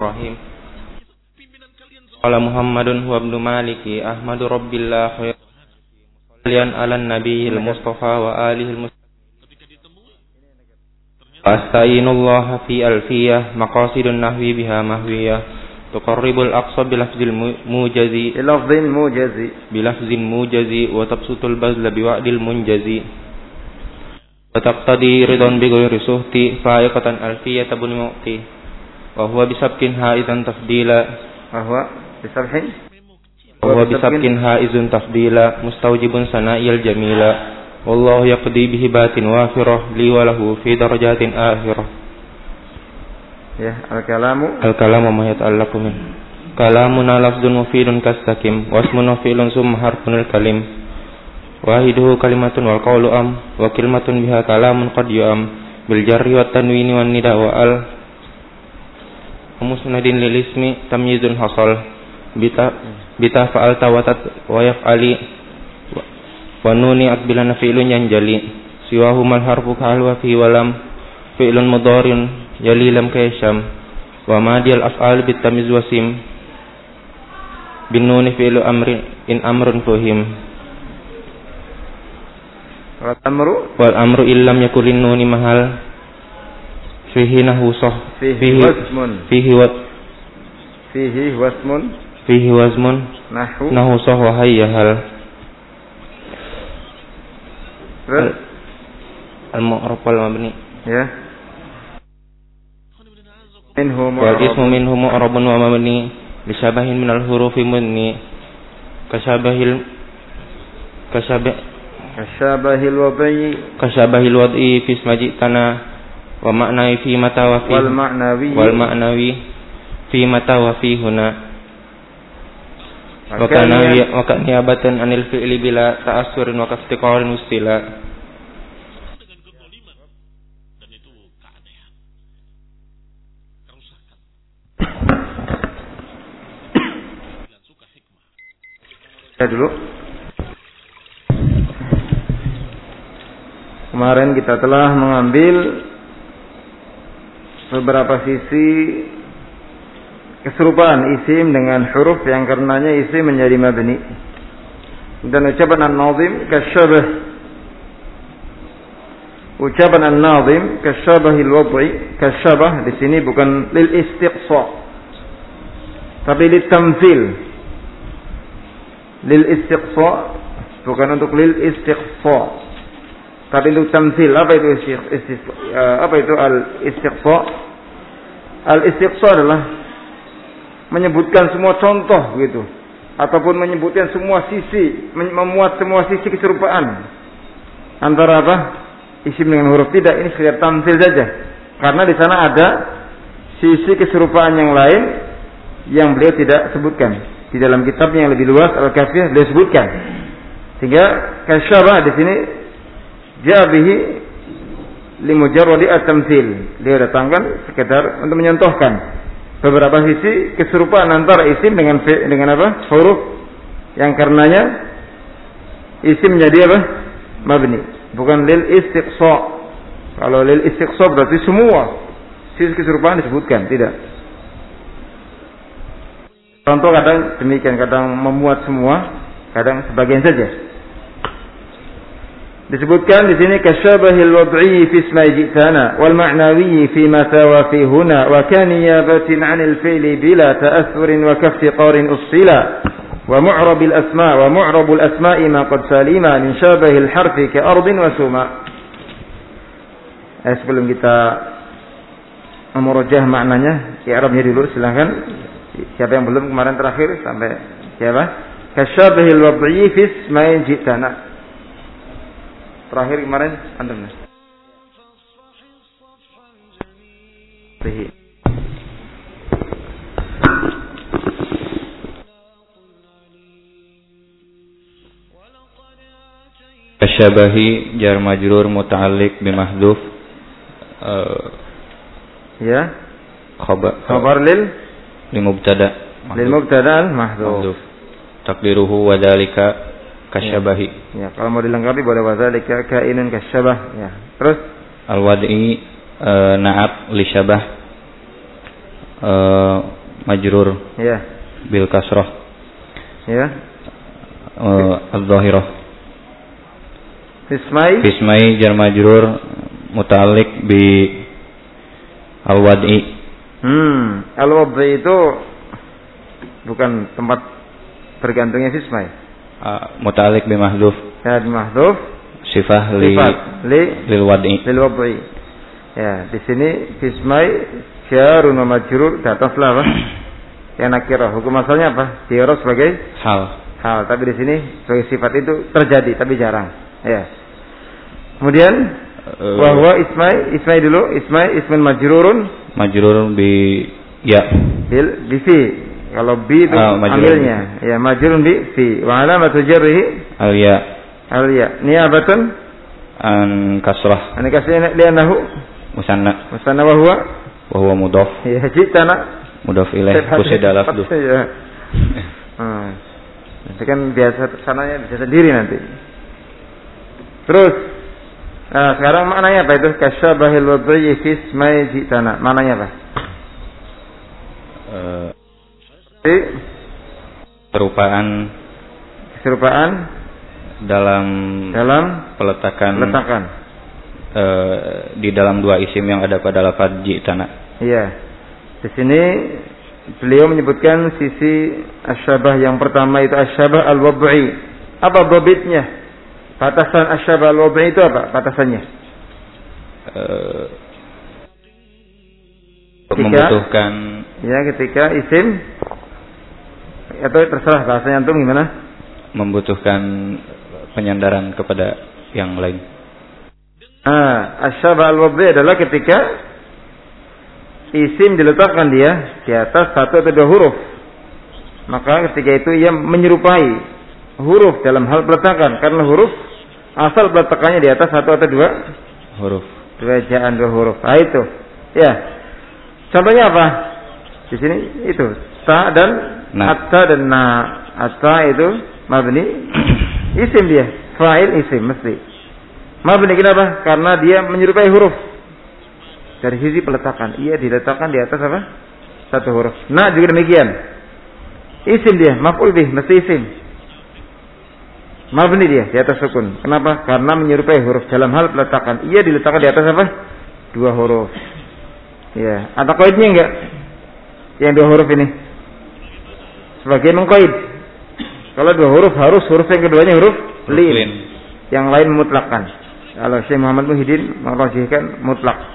Rahim. Qala Muhammadun huwa ibnu Maliki Ahmadu Rabbillah kalian ala nabiyil Mustafa wa alihil Mustafa. Astainullah fi alfiyah maqasidun nahwi biha mahwiyah tuqarribul aqsa bilafzil mujazi bilafzin mujazi wa tabsutul bazla biwa'dil munjazi wa taqtadi ridwan bi ghairi suhti fa'iqatan alfiyah tabun mu'ti wa huwa bisabkin haizan tafdila bisabkin haizun tafdila mustawjibun sana'il jamila wallahu yaqdi bihibatin wafirah li wa lahu fi darajatin akhirah. Ya, al-kalamu ma yata'allaqu min kalamuna lafdun mufidun kastakim wasmun wa fi'lun summa harfunul kalim wahiduhu kalimatun wal qawlu am wa kalimatun biha kalamun qad yu'am bil jarri wat tanwini wan nida wa al musnadin lil ismi tamyizun hasal bita fa'alta wa tat wa yaf'ali wa nuni aqbilana fi'lun yanjali siwahu mal harfu kal wa fi walam fi'lun mudharin yali lam kaisham wa madiyal af'al bit tamyiz wasim bin nuni fi'lu amrin in amrun fuhim wal amru illam yakulin nuni mahal fihi nahusah fihi wasmun nahusah wa hayyahal al-mu'rab wal mabni ya wal ismu minhu mu'rabun wa mabni li shabahin min al-hurufi munni kashabahil wad'i fi ismaji tana wa ma'nawi fi mata wa fi wal ma'nawi fi mata wa fi huna wa kana niyabatan anil fi'li bila ta'assurin wa kastiqarin ustila. Dulu kemarin kita telah mengambil beberapa sisi keserupaan isim dengan huruf yang karenanya isim menjadi mabni dan ucapan an-nazim kasyabah kasyabahil wad'i kasyabah di sini bukan lil istiqsa tapi lil tamthil lil istiqsa bukan untuk lil istiqsa tapi untuk tamthil. Apa itu al istiqsa? Al istiqsa adalah menyebutkan semua contoh gitu ataupun menyebutkan semua sisi, memuat semua sisi keserupaan antara apa? Isim dengan huruf. Tidak, ini sekedar tamthil saja karena di sana ada sisi keserupaan yang lain yang beliau tidak sebutkan. Di dalam kitabnya yang lebih luas Al-Kafiyah beliau sebutkan. Sehingga kasyabah di sini jabihi li mujarradi at-tamthil. Dia datangkan sekedar untuk menyontohkan beberapa sisi keserupaan antara isim dengan apa? Huruf yang karenanya isim menjadi apa? Mabni. Bukan lil istiqsa. Kalau lil istiqsa berarti semua sisi keserupaan disebutkan, tidak. Contoh kadang demikian, kadang memuat semua, kadang sebagian saja. Disebutkan di sini kasyabahil wad'i fi ismi ji'tana wal ma'nawi fi mata wa fi huna wa kaniyabatin 'anil fi'li bila ta'assurin wa kaftiqarin usila wa mu'rabil asma' wa mu'rabul asma'i ma qad salima min syabahil harfi ka ardin wa suma. Sebelum kita memurajah maknanya, i'rabnya dulu silakan. Siapa yang belum kemarin terakhir sampai siapa? Kasyabahil wad'i fi ismi ji'tana. Terakhir kemarin antum. Kasyabahi jar majrur muta'alliq bi mahdhuf ya khabar lil mubtada mahdhuf taqdiruhu wa dzalika kasyabahi. Ya, kalau mau dilengkapi boleh wa dzalika kainun kasyabah ya. Terus al wad'i na'at li syabah majrur Ya. bil kasrah. Ya. Al-zahirah. Fismai jar majrur muta'alliq bi al-wad'i. Al-wad'i itu bukan tempat bergantungnya fismai. Muta'alliq bi mahdhuf. Ya, bi mahdhuf. Sifah lil wad'i. Lil wad'i. Ya, di sini fismai jarun wa majrur di atas lah apa? Yang nakirah. Hukum asalnya apa? Di'rab sebagai hal, tapi di sini sebagai sifat itu terjadi tapi jarang. Ya. Kemudian wahwa ismai dulu, ismun majrurun bi ya. Bi fi. Kalau bi itu amilnya. Ya, majrurun bi fi. Wa alamatu jarrihi al ya. Niyabatun an kasrah. An kasrah li'annahu musanna wa huwa mudhaf. Ya, jitana mudhaf ilaih kusida lafdhu. Ya. Itu kan biasa sananya bisa sendiri nanti. Terus sekarang maknanya apa itu? Kasyabahil wad'i fi ismai jitana. Maknanya apa? Keserupaan dalam peletakan di dalam dua isim yang ada pada lafaz jitana. Iya. Di sini beliau menyebutkan sisi asyabah yang pertama itu asyabah al-wad'i. Apa dhabitnya? Batasan asyabah al-wad'i itu apa batasannya? Membutuhkan ketika isim atau terserah bahasanya antum gimana? Membutuhkan penyandaran kepada yang lain. Asyabah al-wad'i adalah ketika isim diletakkan dia di atas satu atau dua huruf. Maka ketika itu ia menyerupai huruf dalam hal peletakan. Karena huruf asal peletakannya di atas satu atau dua huruf. Dua ejaan, dua huruf. Itu. Ya. Contohnya apa? Di sini itu. Ta dan atta dan na. Atta itu mabni. Isim dia. Fa'il isim mesti. Mabni kenapa? Karena dia menyerupai huruf. Dari sisi peletakan, ia diletakkan di atas apa? Satu huruf. Nah juga demikian. Isim dia, maf'ul bih, mesti isim. Mabni dia di atas sukun. Kenapa? Karena menyerupai huruf dalam hal peletakan. Ia diletakkan di atas apa? Dua huruf. Ya, ada qaidnya enggak? Yang dua huruf ini. Sebagai mengqaid. Kalau dua huruf harus huruf yang keduanya huruf lin. Yang lain mutlakkan. Kalau Syekh Muhammad Muhyiddin merajihkan mutlak.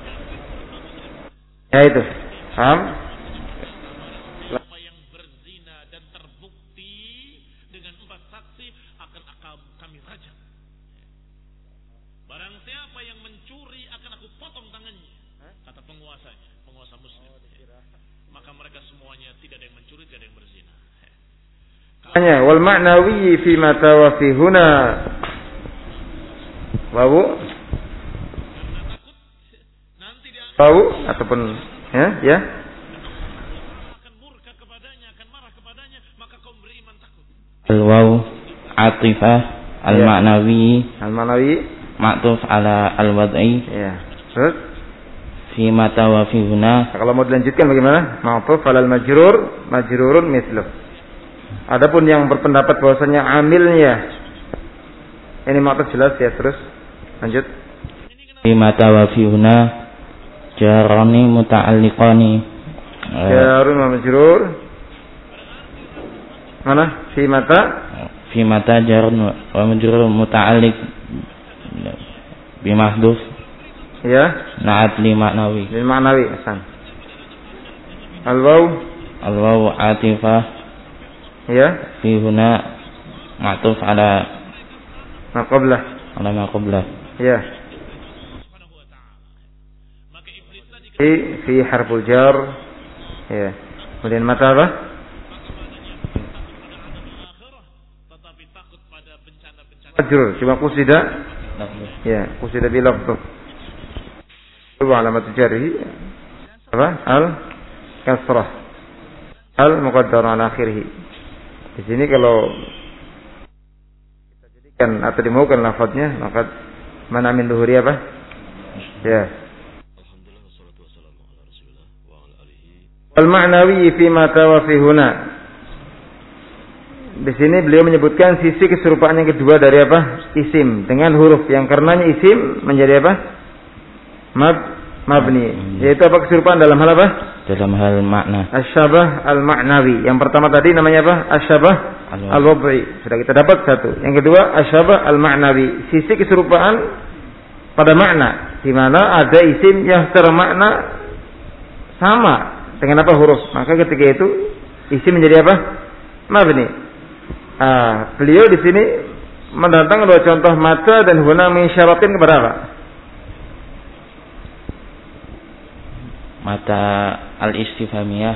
Ya itu, paham? Siapa yang berzina dan terbukti dengan 4 saksi akan kami rajam. Barang siapa yang mencuri akan aku potong tangannya, kata penguasanya, penguasa muslim. Maka mereka semuanya tidak ada yang mencuri, tidak ada yang berzina. Hanya wal ma'nawi fi ma tawafi huna. Tahu ataupun ya akan murka kepadanya, akan marah kepadanya, maka kaum beriman takut. Al-waw atifah al-ma'nawi ma'tuf ala al-wad'i. Ya. Terus fi mata wa fi huna. Kalau mau dilanjutkan bagaimana? Ma'tuf ala majrurun misluh. Adapun yang berpendapat bahwasanya amilnya ini ma'tuf jelas ya, terus lanjut. Fi mata wa fi huna jarani muta'alliqani. Jarun wa majrur. Mana? Fi mata jarun wa majrur muta'alliq bi mahdhuf. Ya. Na'at li ma'nawi. Li ma'nawi asan. Al-waw atifah. Ya. Fi huna ma'tuf ala ma qablah. Ya. Fi harful jar. Ya. Kemudian mata apa? Tetapi takut pada bencana-bencana. Majrur, cuma kusida. Ya, kusida bi lafdh. Wa alamat jarhi apa? Al kasrah. Al muqaddar ala akhirih. Di sini kalau kita jadikan atau dimaukan lafadznya, maka mana min duhuri apa? Ya. Al-ma'nawi fi ma tawafi huna. Di sini beliau menyebutkan sisi keserupaan yang kedua dari apa? Isim dengan huruf yang karenanya isim menjadi apa? Mabni. Yaitu apa keserupaan dalam hal apa? Dalam hal makna. Asyabah al-ma'nawi. Yang pertama tadi namanya apa? Asyabah al-wad'i. Sudah kita dapat satu. Yang kedua asyabah al-ma'nawi. Sisi keserupaan pada makna, di mana ada isim yang secara makna sama dengan apa huruf. Maka ketika itu isim menjadi apa? Mabni. Beliau di sini mendatangkan dua contoh mata dan huna mensyaratin kepada apa? Mata al-istifhamiyah.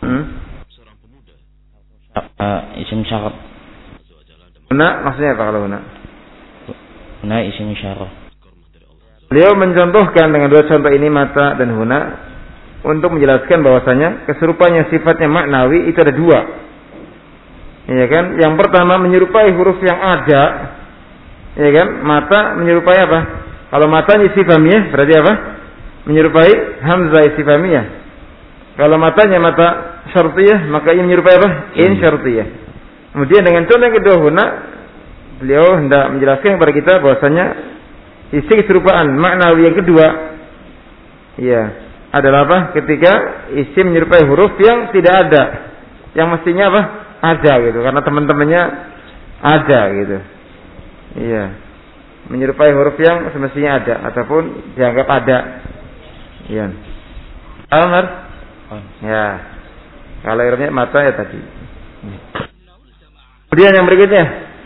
Isim syarat. Huna maksudnya apa kalau huna? Huna isim syarat. Beliau mencontohkan dengan dua contoh ini mata dan huna untuk menjelaskan bahwasanya keserupaan yang sifatnya maknawi itu ada dua. Ya kan? Yang pertama menyerupai huruf yang ada. Ya kan? Mata menyerupai apa? Kalau matanya istifhamiyah berarti apa? Menyerupai hamzah istifhamiyah. Kalau matanya mata syartiyah maka ia menyerupai apa? In syartiyah. Kemudian dengan contoh yang kedua huna beliau hendak menjelaskan kepada kita bahwasanya isi keserupaan maknawi yang kedua ya adalah apa? Ketika isim menyerupai huruf yang tidak ada, yang mestinya apa? Ada gitu, karena teman-temannya ada gitu. Iya, menyerupai huruf yang semestinya ada ataupun dianggap ada. Iya. Almar? Ya. Kalau irobnya mata ya tadi. Kemudian yang berikutnya.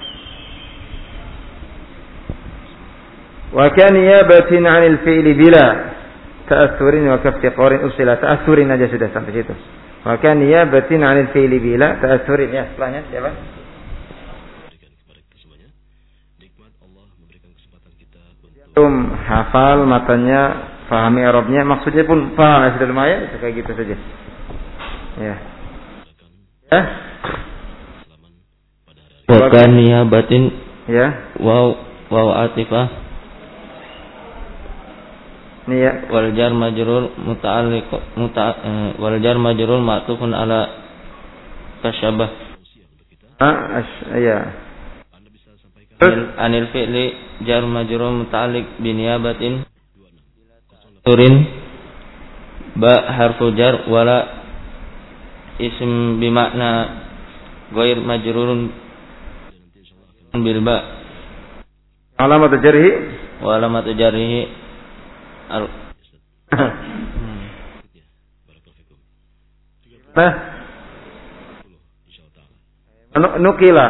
Wa kan niyabatin 'anil fi'li bila ta'assurin wa kaftiqarin usila. Ta'assurin aja sudah sampai situ. Wa kan niyabatin 'anil fi'li bila ta'assurin ya setelahnya siapa? Hafal matanya, pahami Arabnya, maksudnya pun paham ya, sudah lumayan, kayak gitu saja. Ya. Ya. Wa kan niyabatin ya. Waw atifah. Niyah Wal jar majrur muta'alliq wal jar majrur ma'tufun ala kasyabah. Ya. Anil fi'li jar majrur muta'alliq bi niyabatin turin ba harfu jar wala ism bi makna ghair majrurun bil ba. Alamat jarhi wa alamat jarhi nukila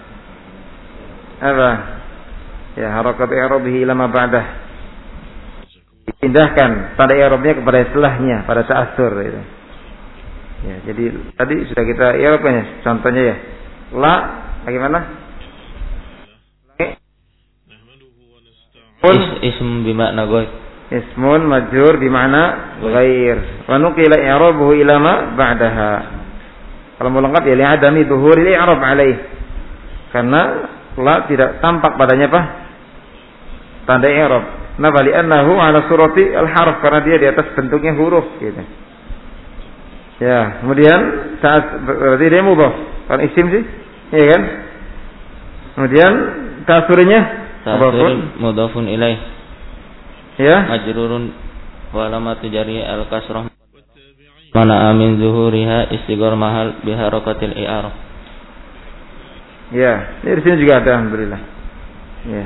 apa ya harakat i'rabihi ila ma ba'dah, pindahkan tanda i'rabnya kepada setelahnya pada ta'assur itu. Ya, jadi tadi sudah kita i'rabnya contohnya ya. La bagaimana? Ism bimakna ghair. Ismun majrur bimakna ghair. Wa nuqila i'rabuhu ila ma ba'daha. Kalau mau lengkap ya li'adami dhuhuril i'rab alaih. Karena la tidak tampak padanya apa? Tanda i'rab. Nah, li'annahu ala surati al-harf, karena dia di atas bentuknya huruf gitu. Ya, kemudian saat berarti dia mudhaf. Kan isim sih? Iya kan? Kemudian ta'assurinya mudhafun ilaih. Ya. Majrurun wa alamatu jarhi al-kasrah. Mana amin zuhuriha istighfar mahal bi harakatil i'rab. Ya, ini di sini juga ada alhamdulillah. Ya.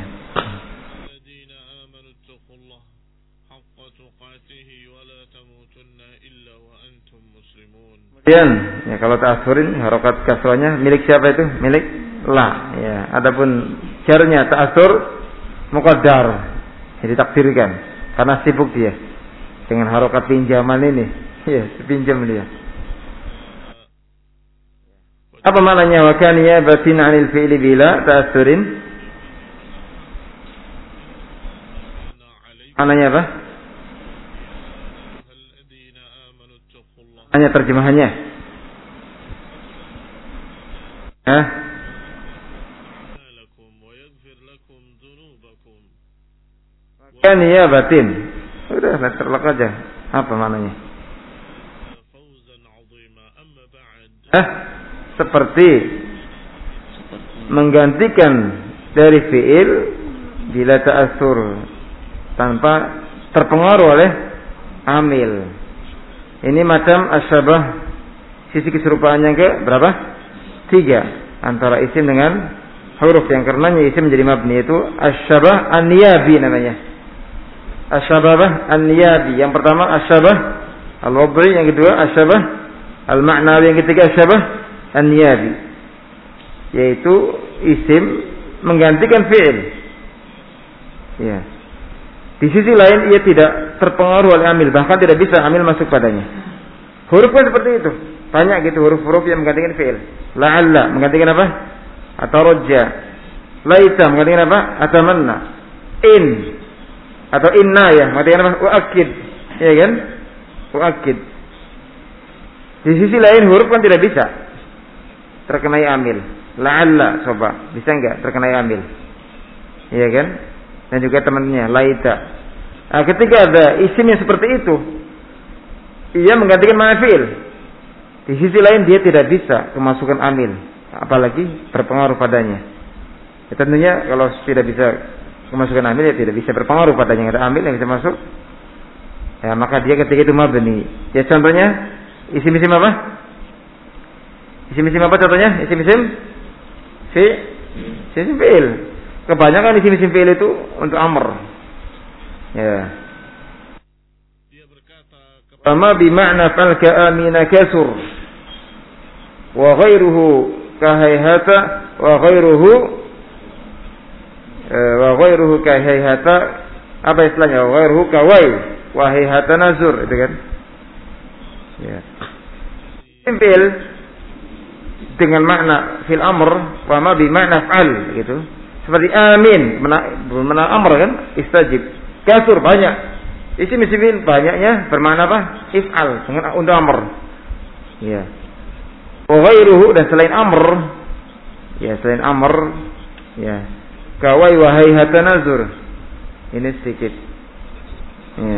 Kemudian, ya kalau ta'assurin harokat kasrahnya milik siapa itu? Milik la. Ya, adapun jarnya ta'assur muqaddar, jadi takdirkan karena sibuk dia dengan harokat pinjaman ini. Ya, pinjam dia. Apa maknanya wa kan niyabatin 'anil fi'li bila ta'assurin? Maknanya apa? Hanya terjemahannya. Kan niyabatin. Udah terlek aja. Apa maknanya? Seperti menggantikan dari fi'il bila ta'assur tanpa terpengaruh oleh amil. Ini macam asyabah, sisi keserupaannya ke berapa? 3 antara isim dengan huruf yang karenanya isim menjadi mabni, itu asyabah an-niyabi namanya. Asyabah an-niyabi. Yang pertama asyabah al-wad'i, yang kedua asyabah al-ma'nawi, yang ketiga asyabah an-niyabi, yaitu isim menggantikan fi'il. Ya. Di sisi lain ia tidak terpengaruh oleh amil, bahkan tidak bisa amil masuk padanya. Huruf pun seperti itu. Banyak gitu huruf-huruf yang menggantikan fi'il. La'alla menggantikan apa? Atarajja. Laita menggantikan apa? Atamanna. In atau inna ya menggantikan apa? U'akkid. Ya kan? U'akkid. Di sisi lain huruf kan tidak bisa terkenai amil. La'alla coba, bisa enggak terkenai amil? Iya kan? Dan juga temannya laita. Nah, ketika ada isim yang seperti itu, ia menggantikan mana fi'il. Di sisi lain dia tidak bisa kemasukan amil, apalagi berpengaruh padanya. Ya, tentunya kalau tidak bisa kemasukan amil, ya tidak bisa berpengaruh padanya. Ada amil yang bisa masuk, ya maka dia ketika itu mabni. Ya contohnya isim-isim apa? Isim-isim apa contohnya? Isim-isim fi'il. Kebanyakan isim-isim fi'il itu untuk amr. Ya. Sama bima'na fal ka'amina kasur wa ghairuhu kahayhata wa ghairuhu kahayhata, apa istilahnya? Wa ghairuhu kawai wa hayhata nazur, itu kan? Ya. Fi'il dengan makna fil amr wa ma bima'na fa'al gitu. Seperti amin, mana amr kan? Istajib. Kasur banyak. Isim-isim banyaknya bermakna apa? If'al dengan untuk amr. Ya. Wa ghairuhu, dan selain amr. Ya, selain amr, ya. Kawai wa hayhata nazur. Ini sedikit. Ya.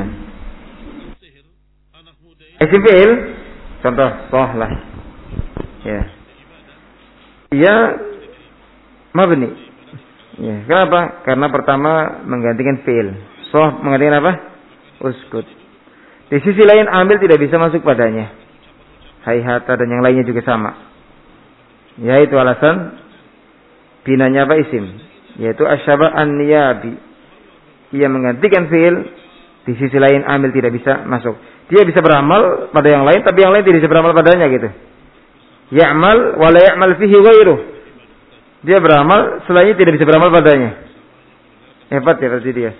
Isim fi'il contoh lah. Ya. Ia mabni. Ya, kenapa? Karena pertama menggantikan fi'il. Menggantikan apa? Uskut. Di sisi lain amil tidak bisa masuk padanya. Hayhata dan yang lainnya juga sama. Yaitu alasan binanya apa isim? Yaitu asyabah an-niyabi. Ia menggantikan fi'il, di sisi lain amil tidak bisa masuk. Dia bisa beramal pada yang lain, tapi yang lain tidak bisa beramal padanya gitu. Ya'mal wa la ya'mal fihi ghairuh. Dia beramal, selainnya tidak bisa beramal padanya. Hebat ya berarti dia.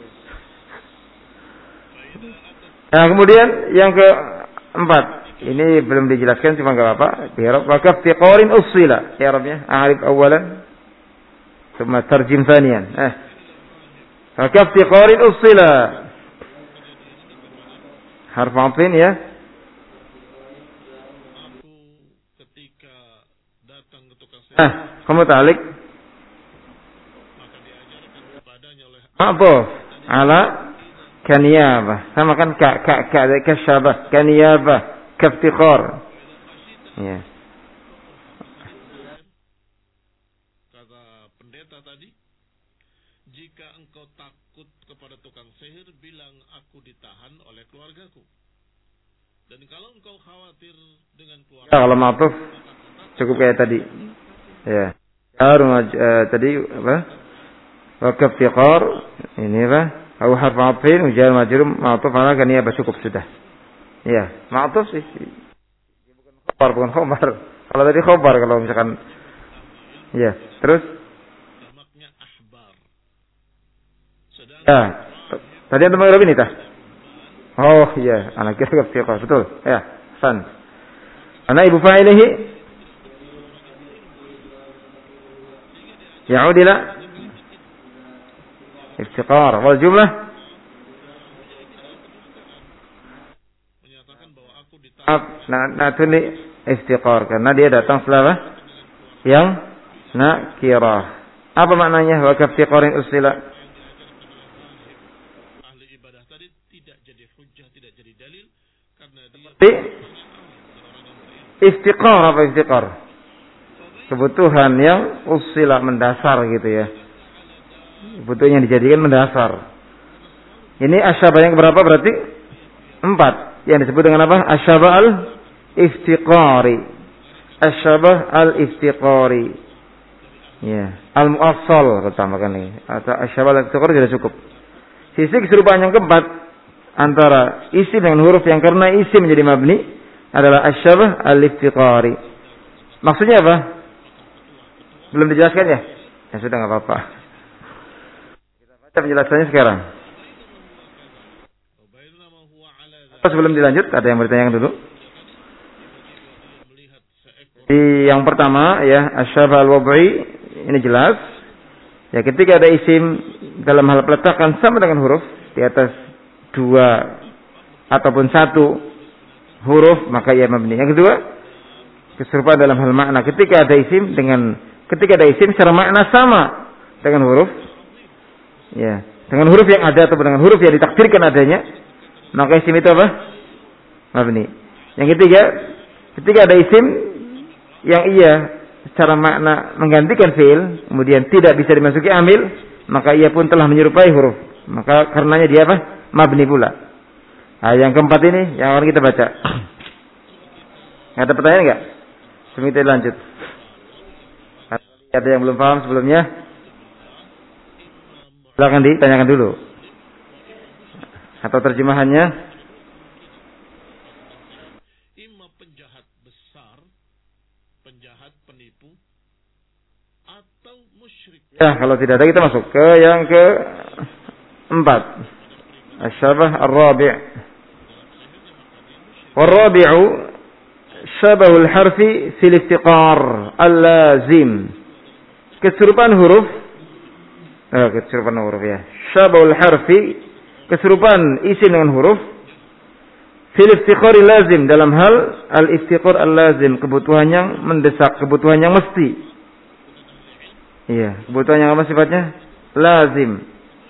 Nah, kemudian yang keempat, ini belum dijelaskan, cuma enggak apa-apa. I'rab wa kaf tiqarin usila. I'rabnya a'rif awalan thumma tarjim thaniyan. Wa kaf tiqarin usila. Harf atin ya. Kamu talik. Apa? Ala kaniyabah. Sama kan kasyabah, kaniyabah, kaftiqar. Ya. Kata pendeta tadi, jika engkau takut kepada tukang sihir, bilang aku ditahan oleh keluargaku. Dan kalau engkau khawatir dengan keluarga, kalau ma'tuf cukup kayak tadi. Ya. Tadi apa? Wakaf tiqar, ini apa? Au harf atfin, ujar majrum, ma'tuf ala kaniyabah, cukup sudah. Ya, ma'tuf sih. Bukan khobar. Kalau tadi khobar, kalau misalkan ya, terus ya, tadi antum mengira ini tah? Oh iya, anak kira tiqar, betul. Ya, san. Ana ibu fa'ilihi ya'ud ila iftiqar wal jumlah natuni iftiqar, karena dia datang setelah yang nakirah. Apa maknanya wa kaftiqarin usila? ahli ibadah tadi tidak jadi hujjah, tidak jadi dalil, karena dia Iftiqar apa iftiqar? Kebutuhan yang usila mendasar gitu ya. Kebutuhan yang dijadikan mendasar. Ini asyabah yang berapa berarti? 4. Yang disebut dengan apa? Asyabah al-iftiqari. Asyabah al-iftiqari. Ya, al-mu'assal pertamakan ini. Atau asyabah al-iftiqari sudah cukup. Sisi keserupaan yang keempat antara isim dengan huruf yang karena isim menjadi mabni adalah asyabah al-iftiqari. Maksudnya apa? Belum dijelaskan ya? Ya sudah enggak apa-apa. Kita baca penjelasannya sekarang. Sebelum dilanjut, ada yang bertanya dulu. Yang pertama ya, asyabah al-wad'i ini jelas. Ya, ketika ada isim dalam hal peletakan sama dengan huruf di atas 2 ataupun 1 huruf maka ia mabni. Yang kedua, keserupaan dalam hal makna. Ketika ada isim secara makna sama dengan huruf, ya, dengan huruf yang ada atau dengan huruf yang ditakdirkan adanya, maka isim itu apa? Mabni. Yang ketiga, ketika ada isim yang ia secara makna menggantikan fi'il, kemudian tidak bisa dimasuki amil, maka ia pun telah menyerupai huruf. Maka karenanya dia apa? Mabni pula. Nah, yang keempat ini yang akan kita baca. Ada pertanyaan enggak? Sebelum kita lanjut. Ada yang belum paham sebelumnya? Silakan ditanyakan dulu. Atau terjemahannya? Imma penjahat besar, penjahat penipu, atau musyrik. Ya, kalau tidak ada kita masuk ke yang keempat. Asyabah ar-rabi'. War-rabi'u syabahul harfi fil iftiqar al-lazim. Keserupaan huruf ya. Syabahul harfi, keserupaan isim dengan huruf fil iftiqari lazim, dalam hal al-iftiqar al-lazim, kebutuhan yang mendesak, kebutuhan yang mesti. Iya, kebutuhan yang apa sifatnya? Lazim.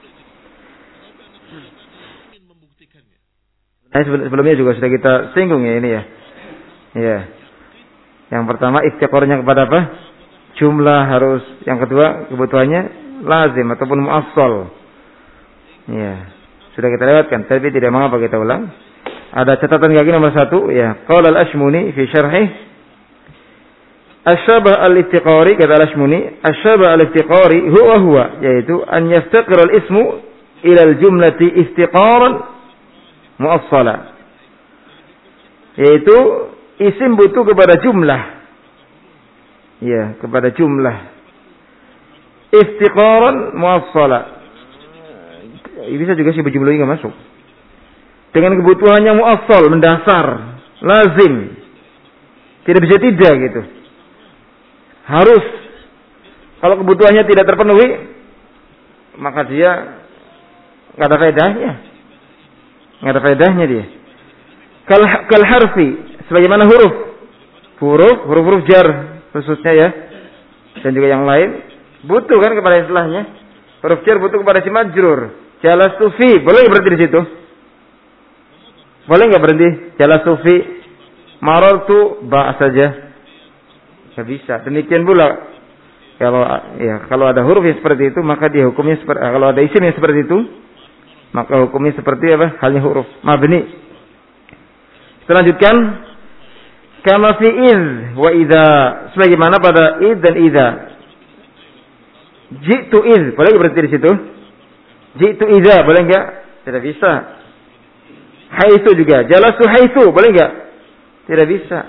Nah, sebelumnya juga sudah kita singgung ya ini ya. Iya. Yang pertama iftiqarnya kepada apa? Jumlah harus. Yang kedua kebutuhannya lazim ataupun muassal. Iya. Sudah kita lewatkan, tapi tidak mengapa kita ulang. Ada catatan kaki nomor 1 ya. Qala al-Ashmuni fi syarhih asyabah al-iftiqari, kata al-Ashmuni, asyabah al-iftiqari huwa yaitu an yaftaqira al-ismu ila al-jumlati iftiqaran muassala, yaitu isim butuh kepada jumlah. Ya, kepada jumlah. Iftiqaran muassala. Bisa juga sih berjumlah enggak masuk. Dengan kebutuhannya muassal, mendasar, lazim. Tidak bisa tidak gitu. Harus. Kalau kebutuhannya tidak terpenuhi, maka dia enggak ada faedahnya. Enggak ada faedahnya dia. Kal harfi, sebagaimana huruf jar khususnya ya, dan juga yang lain butuh kan kepada istilahnya. Huruf jar butuh kepada si majrur. Jalastu fi, boleh berhenti di situ? Boleh enggak berhenti? Jalastu fi, marartu ba saja. Enggak bisa. Demikian pula kalau ada huruf yang seperti itu, maka dia hukumnya seperti, kalau ada isim yang seperti itu, maka hukumnya seperti apa? Halnya huruf mabni. Kita lanjutkan. Kama fi idh wa idza, sebagaimana pada idh dan idza. Jitu idh, boleh berhenti di situ? Jitu idza, boleh enggak? Tidak bisa. Haitsu juga. Jalastu haitsu, boleh enggak? Tidak bisa.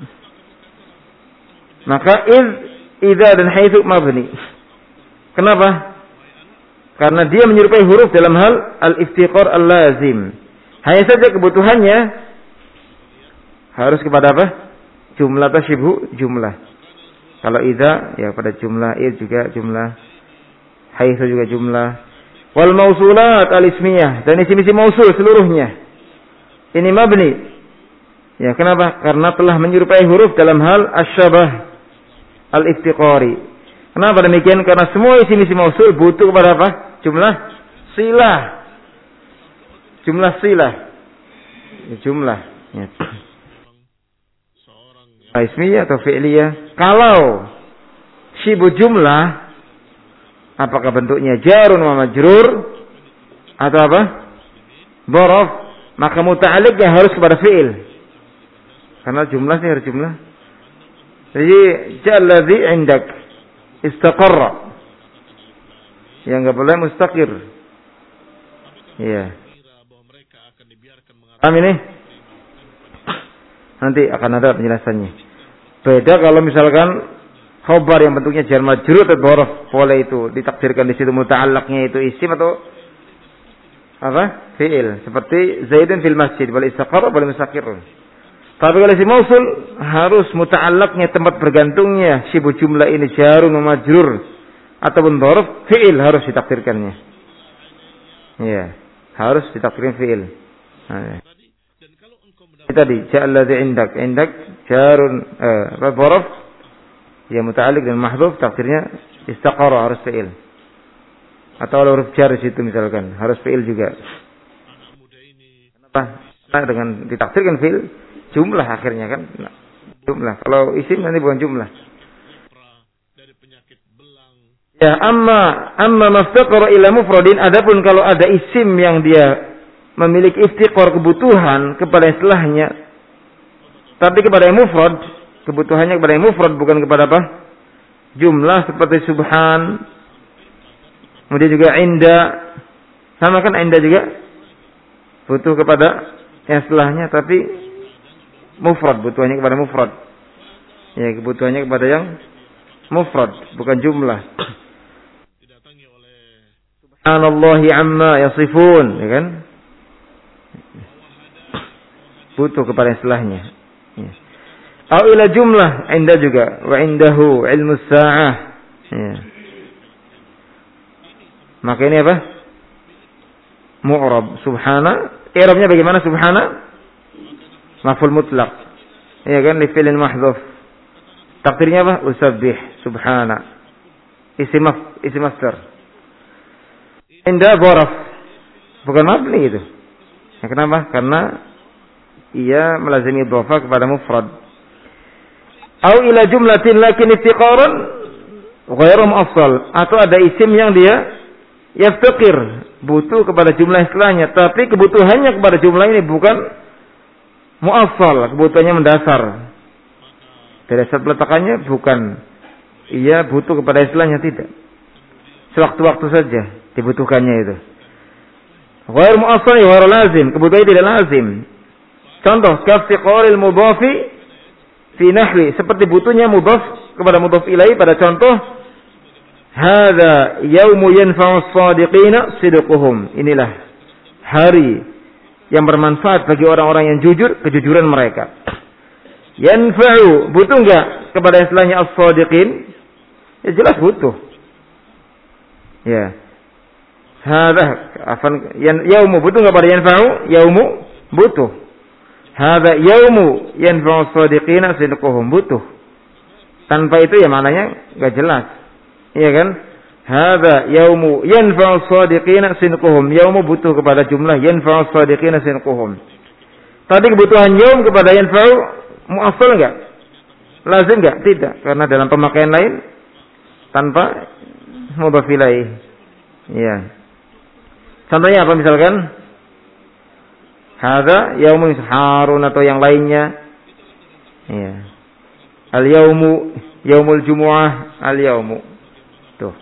Maka idh, idza dan haitsu mabni. Kenapa? Karena dia menyerupai huruf dalam hal al-iftiqar al-lazim. Hanya saja kebutuhannya harus kepada apa? Jumlah atau syibhu jumlah. Kalau idza ya pada jumlah, id juga jumlah, haitsu juga jumlah. Wal mausulat al-ismiyah, dan isim-isim mausul seluruhnya ini mabni. Ya, kenapa? Karena telah menyerupai huruf dalam hal asyabah al-iftiqari. Kenapa demikian? Karena semua isim-isim mausul butuh kepada apa? Jumlah silah. Jumlah silah. Jumlah. Ya. ismiyah atau fi'liyah. Kalau syibu jumlah, apakah bentuknya jarun wa majrur atau apa? Dzaraf, maka muta'alliqnya harus kepada fi'il. Karena jumlah ini harus jumlah. Jadi jalladzi indak istaqarra. Yang enggak boleh mustaqir. Iya. Paham ini? Nanti akan ada penjelasannya. Beda kalau misalkan khobar yang bentuknya jar majrur atau dzaraf, boleh itu ditakdirkan di situ muta'allaqnya itu isim atau apa? Fi'il. Seperti Zaidun fil masjid, boleh istaqarra, boleh mustaqir. Tapi kalau isim mausul harus muta'allaqnya tempat bergantungnya syibu jumlah ini jarun wa majrur ataupun dzaraf, fi'il harus ditakdirkannya. Iya, harus ditakdirkan fi'il. Nah, tadi ja'alladzi indak jarun dzaraf ya muta'alliq dan mahdhuf, takdirnya istaqara, harus fi'il. Atau huruf jar di situ misalkan harus fi'il juga. Kenapa? Nah, dengan ditakdirkan fi'il jumlah akhirnya kan. Nah, jumlah. Kalau isim nanti bukan jumlah. Ya, amma maftaqara ila mufradin, adapun kalau ada isim yang dia memiliki iftiqar kebutuhan kepada istilahnya, tapi kepada yang mufrad, kebutuhannya kepada yang mufrad bukan kepada apa? Jumlah, seperti subhan. Kemudian juga inda. Sama kan inda juga butuh kepada yang setelahnya, tapi mufrad, butuhannya kepada mufrad. Ya, kebutuhannya kepada yang mufrad, bukan jumlah. Subhanallahi amma yasifun, ya kan? Butuh kepada yang setelahnya. Ya. Au ila jumlah, inda juga, wa indahu ilmus sa'ah. Ya. Maka ini apa? Mu'rab. Subhana. I'rabnya bagaimana subhana? Maf'ul mutlaq. Ya kan, li fi'lin mahdhuf. Takdirnya apa? Usabbih. Subhana. Isim masdar. Inda dzaraf. Bukan mabni itu. Ya, kenapa? Karena ia melazimi dhafa kepada mufrad. Au ila jumlatin lakin iftiqaran ghairu mu'assal, atau ada isim yang dia yaftaqir, butuh kepada jumlah istilahnya, tapi kebutuhannya kepada jumlah ini bukan mu'assal, kebutuhannya mendasar. Dari saat peletakannya bukan ia butuh kepada istilahnya, tidak. Sewaktu-waktu saja dibutuhkannya itu. Ghairu mu'assal ghairu lazim, kebutuhannya tidak lazim. Contoh, kaftiqaril mudhafi fi nahwi, seperti butuhnya mudhaf kepada mudhaf ilaih pada contoh hadza yaumu yanfa'u as-shadiqina sidquhum. Inilah hari yang bermanfaat bagi orang-orang yang jujur, kejujuran mereka. Yanfa'u, butuh enggak kepada istilahnya as-shadiqin? Ya jelas butuh. Ya. Hadza yaumu, butuh enggak pada yanfa'u? Yaumu butuh. Hadza yaumu yanfa'u as-shadiqina sidquhum, butuh. Tanpa itu ya maknanya enggak jelas. Iya kan? Hadza yaumu yanfa'u as-shadiqina sidquhum. Yaumu butuh kepada jumlah yanfa'u as-shadiqina sidquhum. Tadi kebutuhan yaum kepada yanfa'u mu'assal enggak? Lazim enggak? Tidak, karena dalam pemakaian lain tanpa mudhaf ilaih. Iya. Contohnya apa misalkan? Hadza yaumun harun atau yang lainnya. Iya. Al-yaumu yaumul jumu'ah, al-yaumu. Tuh.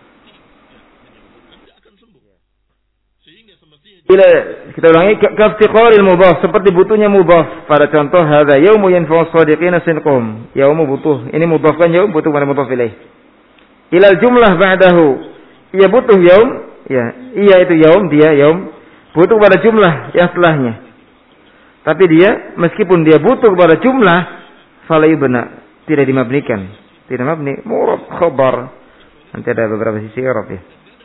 Bila kita ulangi, kaftiqaril mudhaf, seperti butuhnya mudhaf pada contoh hadza yaumu yanfa'u as-shadiqina sinqum. Yaumu butuh. Ini mudhaf kan yaum, butuh pada mudhaf ilaih. Ilal jumlah ba'dahu. Ia butuh yaum, ya. Ia itu yaum, dia yaum. Butuh pada jumlah yang setelahnya. Tapi dia, meskipun dia butuh kepada jumlah, fala yubna, tidak dimabnikan. Tidak mabni, murad khabar. Nanti ada beberapa sisi i'rab ya.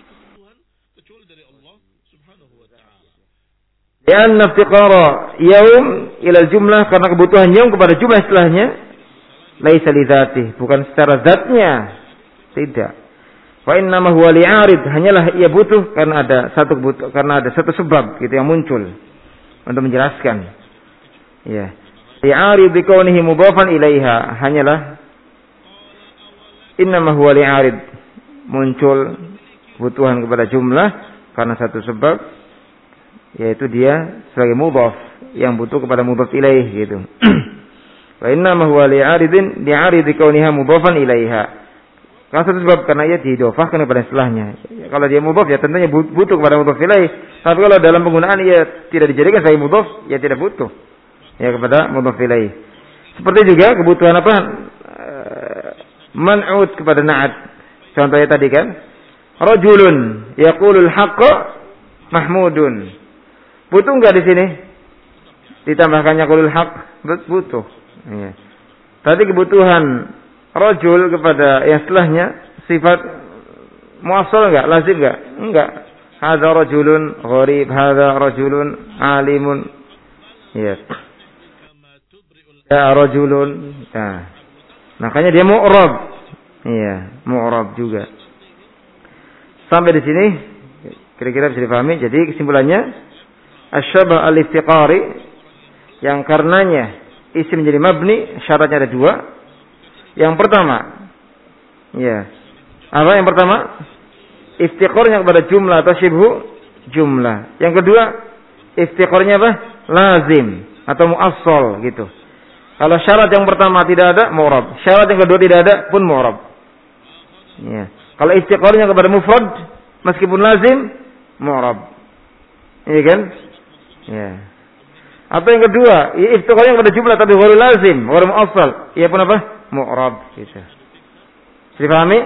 Lian iftiqara yaum ila jumlah, karena kebutuhan yaum kepada jumlah setelahnya laisa li dzatihi, bukan secara zatnya. Tidak. Fa innama huwa li'arid, hanyalah ia butuh karena ada satu sebab gitu yang muncul untuk menjelaskan. Ya. li'arid kaunihi mudhafan ilaiha, hanyalah innama huwa li'arid, muncul kebutuhan kepada jumlah karena satu sebab, yaitu dia sebagai mudhaf yang butuh kepada mudhaf ilaih gitu. Wa innama huwa li'arid kauniha mudhafan ilaiha. Karena satu sebab, karena ia diidhofahkan kepada istilahnya. Kalau dia mudhaf ya tentunya butuh kepada mudhaf ilaih. Tapi kalau dalam penggunaan ia tidak dijadikan sebagai mudhaf, ya tidak butuh ya kepada mudhaf ilaih. Seperti juga kebutuhan apa? Man'ud kepada na'at. Contohnya tadi kan, rajulun yaqulul haqqa mahmudun. Butuh enggak di sini ditambahkan yaqulul haqq? Butuh. Ya. Tadi kebutuhan rajul kepada yang setelahnya sifat muassal enggak? Lazim enggak? Enggak. Hadza rajulun gharib, hadza rajulun alimun. Ya. Ya rajulun. Nah. Makanya dia mu'rab. Iya, mu'rab juga. Sampai di sini kira-kira bisa dipahami. Jadi kesimpulannya, asy-syabah al-iftiqari, yang karenanya isim menjadi mabni, syaratnya ada dua. Yang pertama, ya. Apa yang pertama? Iftiqarnya kepada jumlah atau syibhu jumlah. Yang kedua, iftiqarnya apa? Lazim atau muassal gitu. Kalau syarat yang pertama tidak ada, mu'rab. Syarat yang kedua tidak ada, pun mu'rab. Ya. Kalau iftiqarnya kepada mufrad, meskipun lazim, mu'rab. Iya kan? Ya. Atau yang kedua, iftiqarnya kepada jumlah tapi ghairu lazim, ghairu muassal. Ia pun apa? Mu'rab gitu. Dipahami?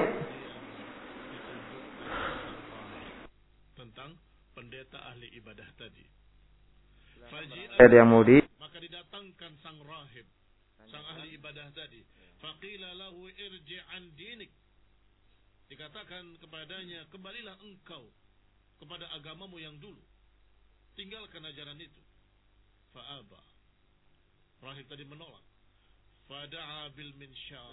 Tentang pendeta ahli ibadah tadi. Ada yang mau maka didatangkan sang rahib, sang ahli ibadah tadi. Faqila lahu irji' an dinik. Dikatakan kepadanya, kembalilah engkau kepada agamamu yang dulu. Tinggalkan ajaran itu. Fa'aba. Rahib tadi menolak. Fada'a bil minsyar.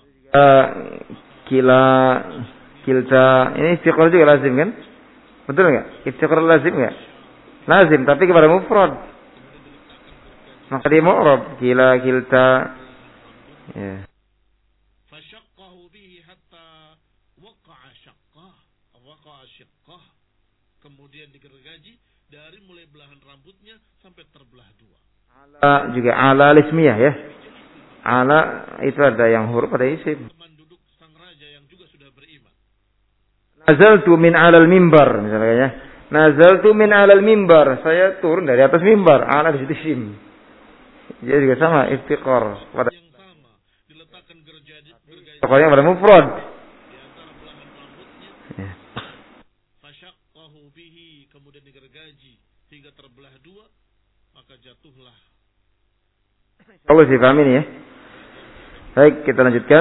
Kilta. Ini istiqrar juga lazim kan? Betul enggak? Istiqrar lazim enggak? Lazim, tapi kepada mufrad. Maka dia mu'rab. Kilta. Ya. Fashaqqahu bihi hatta waqa'a syaqqah. Waqa'a syaqqah. Kemudian digergaji dari mulai belahan rambutnya sampai terbelah dua. Juga ala lismiyah ya. Ala itu ada yang huruf, ada isim. Teman duduk sang raja yang juga sudah beriman. Nazaltu min alal mimbar misalnya ya. Nazaltu min alal mimbar. Saya turun dari atas mimbar. Ala di situ sim. Dia juga sama iftiqar pada Yang sama diletakkan gergaji pokoknya pada mufrad. di antara belahan rambutnya. Ya. Fashaqqahu bihi, kemudian digergaji hingga terbelah dua, maka jatuhlah. Allah sih paham ini ya. Baik, kita lanjutkan.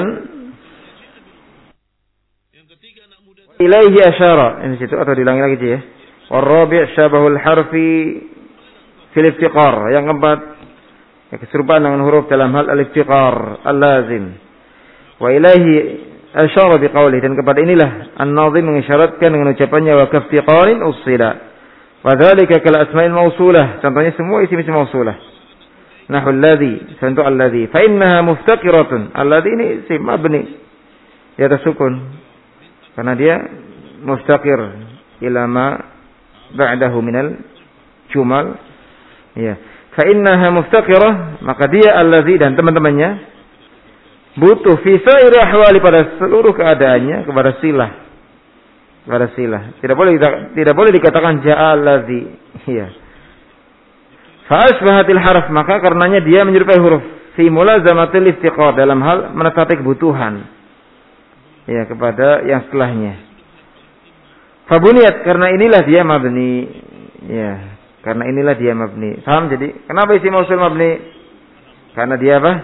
Yang ketiga, anak muda Ilaihi asyara. Ini situ atau diulangi lagi ya. Warabi' syabahul harfi fil iftiqar. Yang keempat, ya, keserupaan dengan huruf dalam hal al-iftiqar al-lazim. Wa ilaihi asyara biqaulih, dan kepada inilah an-nazim mengisyaratkan dengan ucapannya wa kaftiqarin usila. Wa dzalika kal asma'il mausulah. Contohnya semua isim-isim mausulah. Nahul ladzi, contoh alladzi. Fa innaha muftaqiratun. Alladzi ini isim mabni. Ya tersukun. Karena dia muftaqir ila ma ba'dahu minal jumal. Ya. Fa innaha muftaqirah, maka dia alladzi dan teman-temannya butuh fi sa'iri ahwali, pada seluruh keadaannya kepada silah. Kepada silah. Tidak boleh dikatakan ja'a alladzi. Ya. Fa asbahatil harf, maka karenanya dia menyerupai huruf fi mulazamatil iftiqar, dalam hal menetapi kebutuhan ya kepada yang setelahnya. Fa buniyat, karena inilah dia mabni. Ya. Karena inilah dia mabni. Paham? Jadi kenapa isim mausul mabni? Karena dia apa?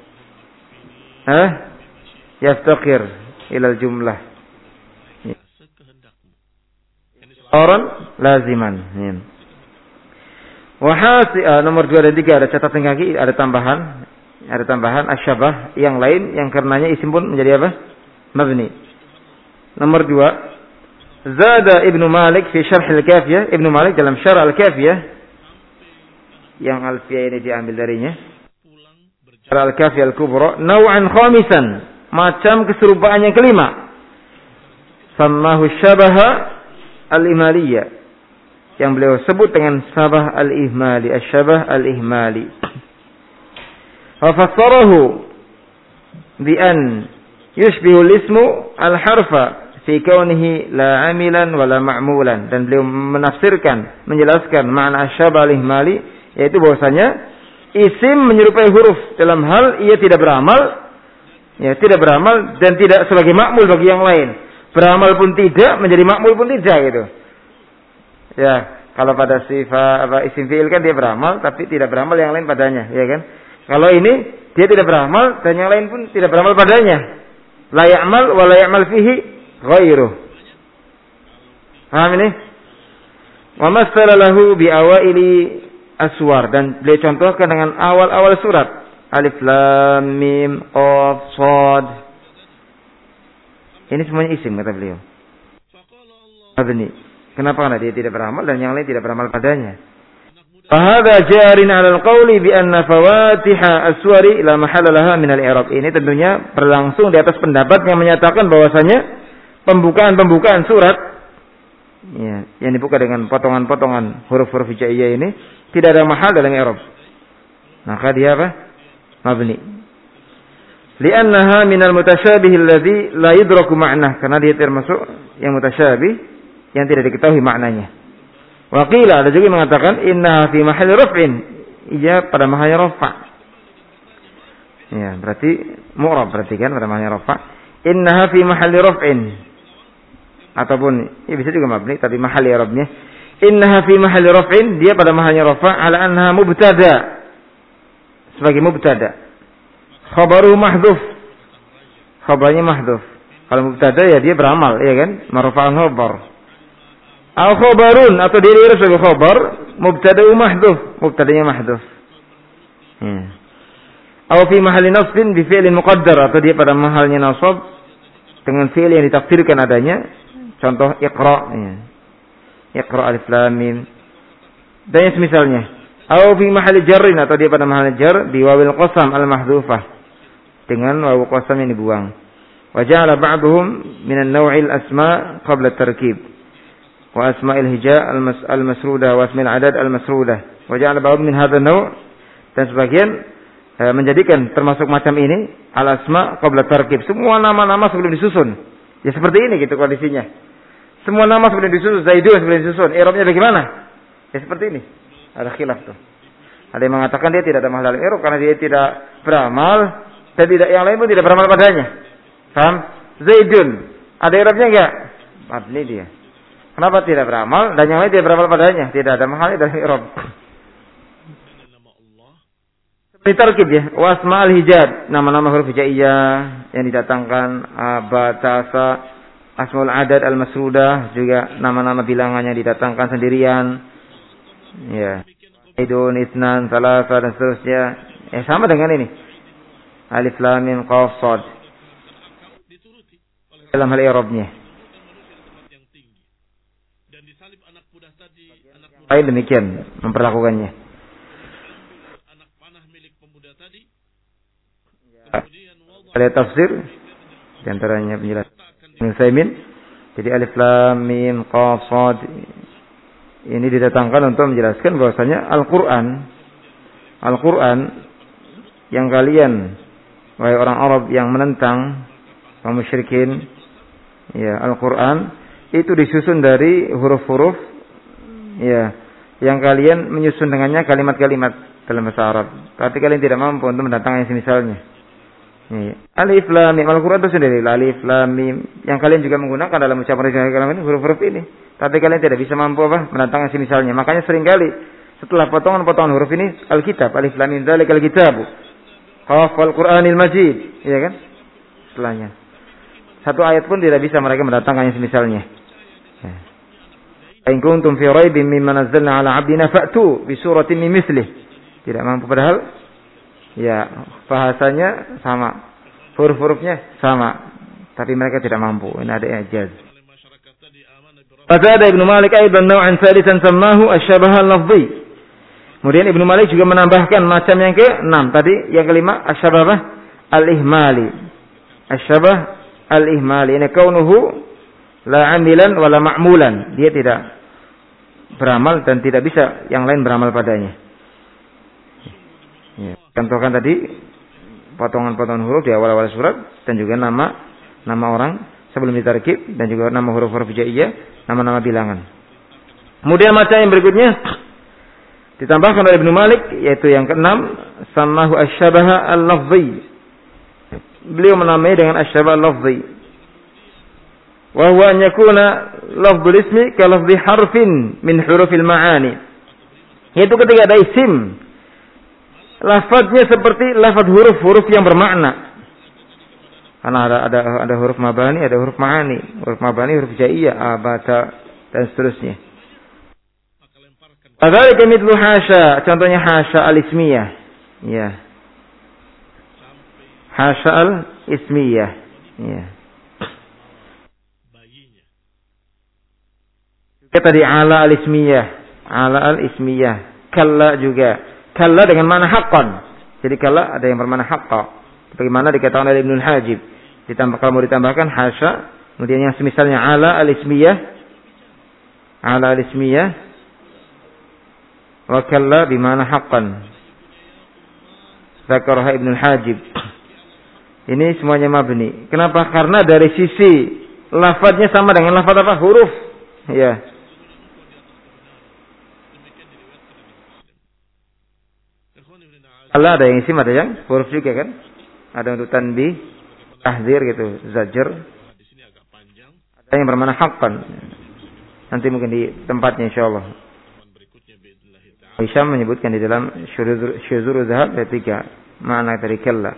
Yaftaqir ilal jumlah. Orang laziman. Ya. Wahasi nomor 2 dan 3 ada catatan kaki, ada tambahan asyabah yang lain yang karenanya isim pun menjadi apa? Mabni. Nomor 2, zada Ibnu Malik fi syarh al-Kafiyah. Ibnu Malik dalam syarh al-Kafiyah, yang Alfiyah ini diambil darinya. Al-Kafi Al-Kubra, naw'an khamisan, macam keserupaan yang kelima. Sammahu syabaha al-ihmaliyah, yang beliau sebut dengan syabah al-ihmali, asy-syabah al-ihmali. Wa fassarahu bi an yushbihu al-ismu al-harfa fi kaunihi la 'amilan wa la ma'mulan, dan beliau menafsirkan, menjelaskan makna asy-syabah al-ihmali, yaitu bahwasanya isim menyerupai huruf dalam hal ia tidak beramal, tidak beramal dan tidak sebagai makmul bagi yang lain. Beramal pun tidak, menjadi makmul pun tidak gitu. Ya, kalau pada isim fi'il kan dia beramal tapi tidak beramal yang lain padanya, ya kan? Kalau ini dia tidak beramal dan yang lain pun tidak beramal padanya. La ya'mal wa la ya'mal fihi ghairuh. Paham ini? Wa masala lahu bi awaili aswar, dan beliau contohkan dengan awal-awal surat. Alif lam mim qaf shad. Ini semuanya isim kata beliau. Mabni. Kenapa? Karena dia tidak beramal dan yang lain tidak beramal padanya. Fahadha jarin 'ala al-qawli bi anna fawatiha aswari la mahalla laha min al-i'rab. Ini tentunya berlangsung di atas pendapat yang menyatakan bahwasanya pembukaan surat yang dibuka dengan potongan-potongan huruf-huruf hijaiyah ini tidak ada mahal dalam i'rab. Maka dia apa? Mabni. Li'annaha minal mutasyabih alladhi la yudraku ma'nah, karena dia termasuk yang mutasyabih yang tidak diketahui maknanya. Wa qila, ada juga yang mengatakan innaha fi mahalli raf'in, ia pada mahalnya rafa'. Ya, berarti mu'rab, berarti kan pada mahalnya rafa'. Innaha fi mahalli raf'in, ataupun ya bisa juga mabni tapi mahal i'rabnya innaha fi mahalli raf'in, dia pada mahalnya rafa' ala annaha mubtada, sebagai mubtada. Khabaru mahdhuf, khabarnya mahdhuf. Kalau mubtada ya dia beramal, ya kan? Marfa'un khabar. Au khabarun, atau dia sebagai khabar, mubtada'u mahdhuf, mubtadanya mahdhuf. Au fi mahalli nasbin bi fi'lin muqaddar, atau dia pada mahalnya nasab dengan fi'il yang ditakdirkan adanya. Contoh iqra, iqra alif lam mim. Dan yang semisalnya. Au fi mahalli jarrin, atau dia pada mahalnya jar bi wawil qasam al-mahdhufah, dengan wawu qasam yang dibuang. Wa ja'ala ba'dhum min an-naw'il asma' qabla at-tarkib wa asma'il hija al-masrudah wa asma'il adad al-masrudah. Wa ja'ala ba'dhum min hadha an-naw', dan sebagian menjadikan termasuk macam ini al-asma' qabla at-tarkib, semua nama-nama sebelum disusun. Ya seperti ini gitu kondisinya. Semua nama sebelum disusun, Zaidun sebelum disusun. I'rabnya bagaimana? Ya seperti ini. Ada khilaf tuh. Ada yang mengatakan dia tidak ada mahal dalam i'rab karena dia tidak beramal dan tidak yang lain pun tidak beramal padanya. Paham? Zaidun. Ada i'rabnya enggak? Mabni dia. Kenapa tidak beramal dan yang lain tidak beramal padanya? Tidak ada mahalnya dalam i'rab. Seperti tarkib ya. Wa asma'ul hijab, nama-nama huruf hijaiyah yang didatangkan, abatasa, asmaul adad al-masrudah, juga nama-nama bilangannya didatangkan sendirian. Ya, idun, isnan, salasa dan seterusnya. Sama dengan ini. Alif lam mim qaf shad. Dalam hal i'rabnya. Lain demikian memperlakukannya. Ada tafsir di antaranya penjelasan Ibnu Utsaimin. Jadi alif lam mim qaf shad ini didatangkan untuk menjelaskan bahwasanya Al-Qur'an yang kalian wahai orang Arab yang menentang kaum musyrikin, ya, Al-Qur'an itu disusun dari huruf-huruf, ya, yang kalian menyusun dengannya kalimat-kalimat dalam bahasa Arab. Tapi kalian tidak mampu untuk mendatangkan yang semisalnya. Ya. Alif lam mim, Al-Qur'an itu sendiri alif lam mim yang kalian juga menggunakan dalam ucapan kalimat ini, huruf-huruf ini. Tapi kalian tidak bisa mampu mendatangkan semisalnya. Makanya seringkali setelah potongan-potongan huruf ini Alkitab, alif lam mim dzalikal kitab, qaf wal Qur'anil Majid, ya kan? Setelahnya satu ayat pun tidak bisa mereka mendatangkan yang semisalnya. In kuntum fi raibin mimma nazzalna ala 'abdina fa'tu bi suratin min mithlih. Tidak mampu, padahal ya bahasanya sama, huruf-hurufnya sama, tapi mereka tidak mampu. Ini ada i'jaz. Fazada Ibnu Malik aidan naw'an thalithan sammahu asy-syabah al-lafzi. Kemudian Ibnu Malik juga menambahkan macam yang ke-6. Tadi yang kelima asyabah al-ihmali. Asyabah al-ihmali. Ini kaunuhu la amilan wala ma'mulan. Dia tidak beramal dan tidak bisa yang lain beramal padanya. Ya. Contohkan tadi potongan-potongan huruf di awal-awal surat dan juga nama orang sebelum ditarkib dan juga nama huruf-huruf hijaiyah, nama-nama bilangan. Kemudian macam yang berikutnya ditambahkan oleh Ibnu Malik yaitu yang ke-6 samahu asy-syabaha al-lafzi. Beliau menamai dengan asy-syabah al-lafzi. Wa huwa an yakuna lafdzul ismi ka lafzi harfin min hurufil ma'ani. Yaitu ketika ada isim lafadznya seperti lafaz huruf-huruf yang bermakna. Karena ada huruf mabani, ada huruf ma'ani. Huruf mabani, huruf hijaiyah, abata dan seterusnya. Kadzalika mithlu hasya, contohnya hasya al-ismiyah. Ya. Hasya al-ismiyah. Ya. Kita tadi ala al-ismiyah, ala al-ismiyah. Kalla juga. Kalla dengan mana haqqan. Jadi kalla ada yang bermakna haqqa. Bagaimana dikatakan oleh Ibnu Hajib. Kalau mau ditambahkan hasya, kemudian yang semisalnya ala al-ismiyah. Ala al-ismiyah. Wa kalla bimana haqqan. Zakarha Ibnu Hajib. Ini semuanya mabni. Kenapa? Karena dari sisi lafadznya sama dengan lafadz apa? Huruf. Ya. Allah ada yang isim, ada yang huruf juga kan? Ada untuk tanbih, tahdzir gitu, zajr. Ada yang bermakna haqqan. Nanti mungkin di tempatnya insyaallah. Hisham menyebutkan di dalam Syuzur Zahab ada 3 makna dari kalla.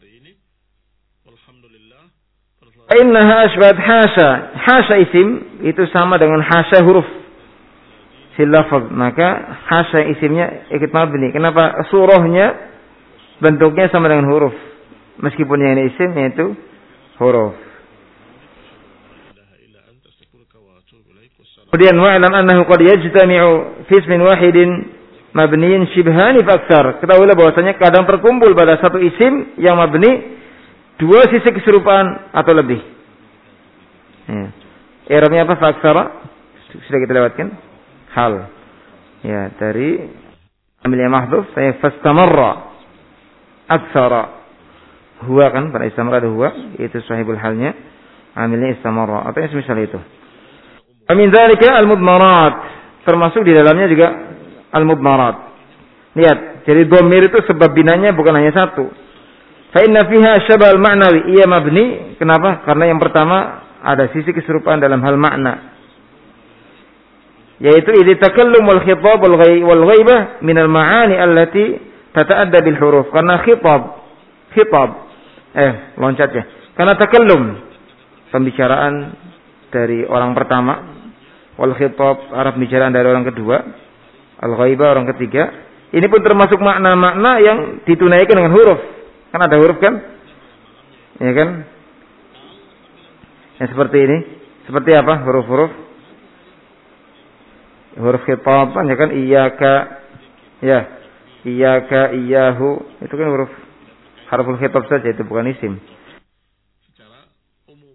Innaha asbahat hasya. Hasya isim itu sama dengan hasya huruf. Fil lafaz, maka hasya isimnya ikut mabni. Kenapa? Surahnya bentuknya sama dengan huruf. Meskipun yang ini isim yaitu huruf. Kemudian wa'lam annahu qad yajtami'u fi ismin wahidin mabniyin shibhani fa'aksar. Ketahuilah bahwasanya kadang terkumpul pada satu isim yang mabni 2 sisi keserupaan atau lebih. Ya. I'rabnya apa? Fa'aksara. Sudah kita lewatkan. Hal. Ya, dari amilnya mahdhuf saya fastamarra aksara. Huwa kan pada istamarra ada huwa, itu sahibul halnya. Amilnya istamarra. Atau semisal itu. Min dzalika al-mudmarat, termasuk di dalamnya juga al-mudmarat. Lihat, jadi dhamir itu sebab binanya bukan hanya satu. Fa inna fiha syabah al-ma'nawi, ia mabni. Kenapa? Karena yang pertama ada sisi keserupaan dalam hal makna. Yaitu idza takallum wal khitab wal ghaibah min al-ma'ani allati tata'adda bil huruf. Karena khitab loncat ya. Karena takallum pembicaraan dari orang pertama, wal khitab arab bicaraan dari orang kedua, al ghaibah orang ketiga. Ini pun termasuk makna-makna yang ditunaikan dengan huruf. Kan ada huruf kan? Ya kan? Yang seperti ini. Seperti apa huruf-huruf? Huruf khitab ya kan? Iyyaka, ya. Iyyaka, iyyahu. Itu kan huruf harful khitab saja, itu bukan isim. Secara umum.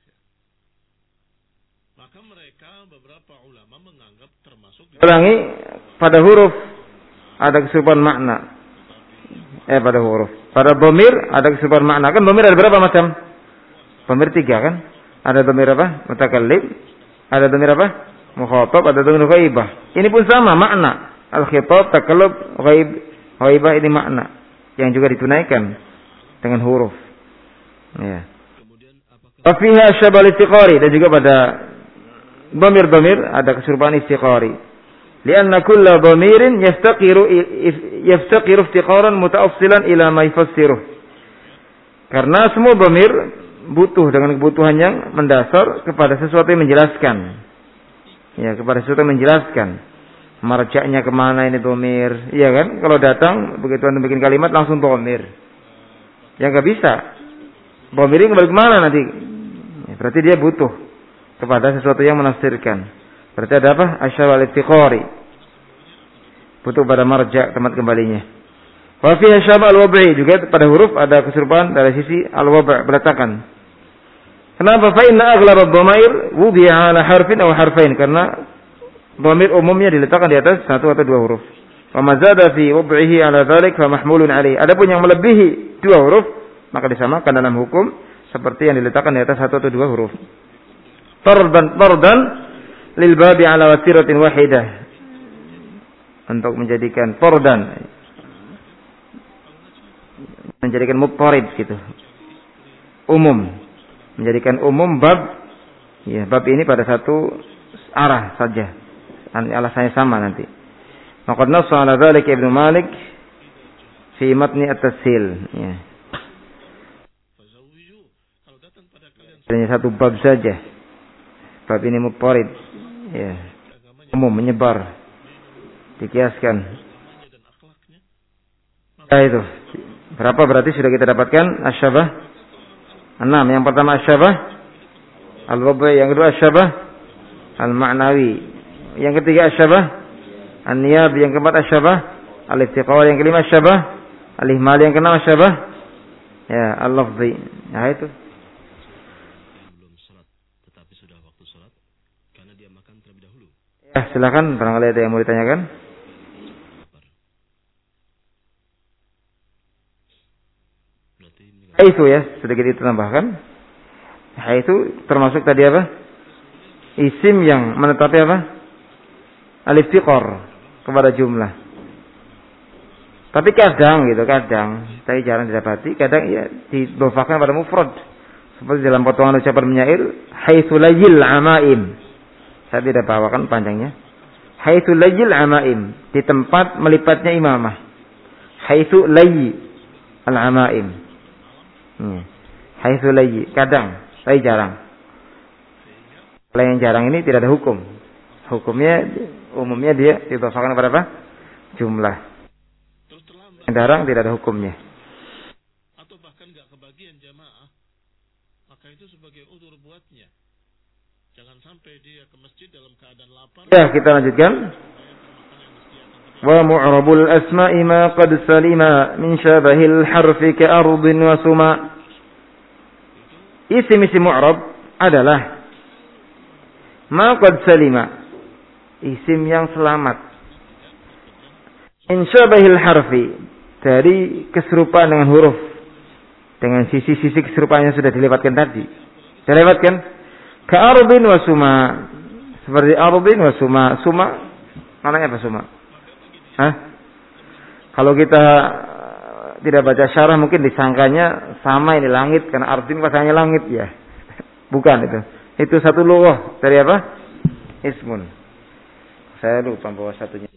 Maka mereka beberapa ulama menganggap termasuk ulangi pada huruf ada keserupaan makna. Pada huruf. Pada dhamir ada keserupaan makna. Kan dhamir ada berapa macam? Dhamir 3 kan? Ada dhamir apa? Mutakallim. Ada dhamir apa? Mukhatab. Ada dhamir ghaibah. Ini pun sama makna. Al-khitab, takallub, ghaibah ini makna yang juga ditunaikan dengan huruf. Ya. Wa fiha syabal istiqari, dan juga pada dhamir-dhamir ada keserupaan istiqari. Lianna kulla dhamirin yaftaqiru iftiqaran mutaassilan ila ma yufassiruh. Karena semua dhamir butuh dengan kebutuhan yang mendasar kepada sesuatu yang menjelaskan. Ya, kepada sesuatu yang menjelaskan. Marja'nya kemana ini dhamir? Iya kan? Kalau datang begitu Anda bikin kalimat langsung dhamir. Ya enggak bisa. Dhamir ini kembali kemana nanti? Ya, berarti dia butuh kepada sesuatu yang menafsirkan. Berarti ada apa? Asyawal iftiqari. butuh pada marja, tempat kembalinya. Wa fiha syaba' al-wad'i, juga pada huruf ada keserupaan dari sisi al-wad', peletakan. Kenapa? Fa inna aghlab ad-dhamair wudi'a ala harfin aw harfain, karena dhamir umumnya diletakkan di atas satu atau dua huruf. Wa ma zada fi wad'ihi ala dzalik fa mahmulun alaihi. Adapun yang melebihi dua huruf maka disamakan dalam hukum seperti yang diletakkan di atas satu atau dua huruf. Tardan lil babi ala wasiratin wahidah, untuk menjadikan tardan, menjadikan mutharid gitu, umum, menjadikan umum bab, ya bab ini pada satu arah saja, alasannya sama nanti. Maqad nassa ala dzalika Ibnu Malik fi matni at-Tashil, ya. Hanya satu bab saja. Bab ini mutharid, ya. Umum, menyebar, dikiaskan. Ya itu. Berapa berarti sudah kita dapatkan asyabah? 6. Yang pertama asyabah al-wad'i, yang kedua asyabah al-ma'nawi, yang ketiga asyabah an-niyab, yang keempat asyabah al-iftiqar, yang kelima asyabah al-ihmal, yang keenam asyabah ya al-lafzi. Nah itu. Ya, silakan barangkali ada yang mau ditanyakan. Itu ya, sedikit ditambahkan. Itu termasuk tadi apa? Isim yang menetapi apa? Al-iftiqar kepada jumlah. Tapi kadang gitu, tapi jarang didapati. Kadang ya didofahkan pada mufrad. Seperti dalam potongan ucapan penyair, haitsu layil amaim. Saya tidak bawakan panjangnya. Haitsu layil amaim, di tempat melipatnya imamah. Haitsu layyi al-amaim. Haitsu layyi, kadang, tapi jarang. Kalau yang jarang ini tidak ada hukum. Hukumnya umumnya dia didofahkan kepada apa? Jumlah. Yang jarang tidak ada hukumnya. Atau bahkan enggak kebagian jamaah, maka itu sebagai udzur buatnya. Jangan sampai dia ke masjid dalam keadaan lapar. Ya, kita lanjutkan. Wa mu'rabul asma'i ma qad salima min syabahil harfi ka ardin wa suma. Isim-isim mu'rab adalah ma qad salima, isim yang selamat. Min syabahil harfi, dari keserupaan dengan huruf, dengan sisi-sisi keserupaannya sudah dilewatkan tadi. Dilewatkan. Ka'ardin wa suma, seperti ardin wa suma. Suma maknanya apa suma? Hah? Kalau kita tidak baca syarah mungkin disangkanya sama ini langit, karena ardin pasangannya langit ya. Bukan itu. Itu satu lughah dari apa? Ismun. Saya lupa bahwa satunya.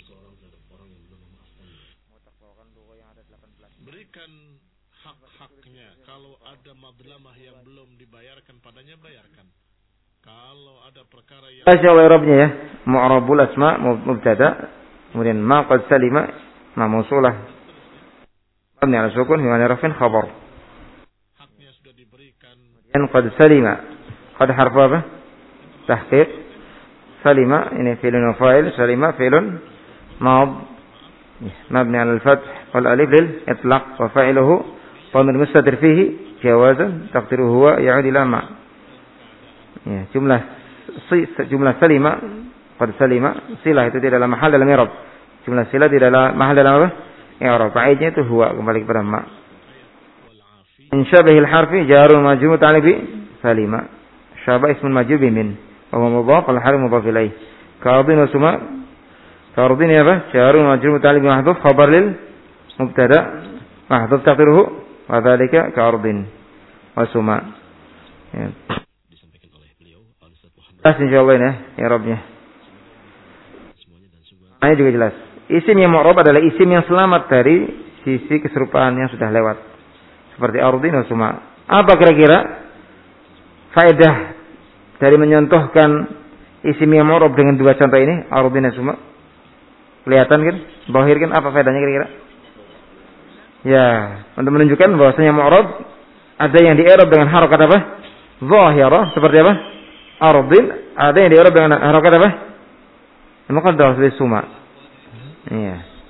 Berikan hak-haknya. Kalau ada madlamah yang belum dibayarkan padanya, bayarkan. Kalau ada perkara yang I'rabnya ya, mu'rabul asma mubtada, kemudian ma qad salima ma mausulah. Mabni ala sukun wa rafin khabar. Haknya sudah diberikan. Dan qad salima, qad harfu apa? Tahqiq. Salima ini fi'lun wa fa'il, salima fi'lun mad mabni ala al-fath wal alif lil itlaq wa fa'iluhu dhamir mustatir fihi jawazan taqdiruhu huwa ya'ud ila ma. Ya, jumlah salima, qad salima, silah itu tidak dalam mahal dalam i'rab. Jumlah silah tidak dalam mahal dalam apa? I'rab. Fa'ilnya itu huwa, kembali kepada ma. In syabahil harfi jarun majrur ta'alif bi salima. Syabah ismun majrur bi min. Wa huwa mudhaf wal harfu mudhaf ilaih. Ka'ardin wa suma. Ka'ardin ya apa? Jarun majrur ta'alif bi mahdhuf khabar lil mubtada mahdhuf taqdiruhu wa dzalika ka'ardin wa suma. Ya. Insyaallah ini ya Rabbnya. Ini juga jelas. Isim yang mu'rab adalah isim yang selamat dari sisi keserupaan yang sudah lewat. Seperti ardin wa suma. Apa kira-kira faedah dari menyontohkan isim yang mu'rab dengan dua contoh ini, ardin wa suma? Kelihatan kan? Zahir kan? Apa faedahnya kira-kira? Ya, untuk menunjukkan bahwasanya mu'rab ada yang di-i'rab dengan harakat apa? Zahirah, seperti apa? Ardin, ada yang di-i'rab dengan harakat apa? Muqaddar sebagai suma. Iya.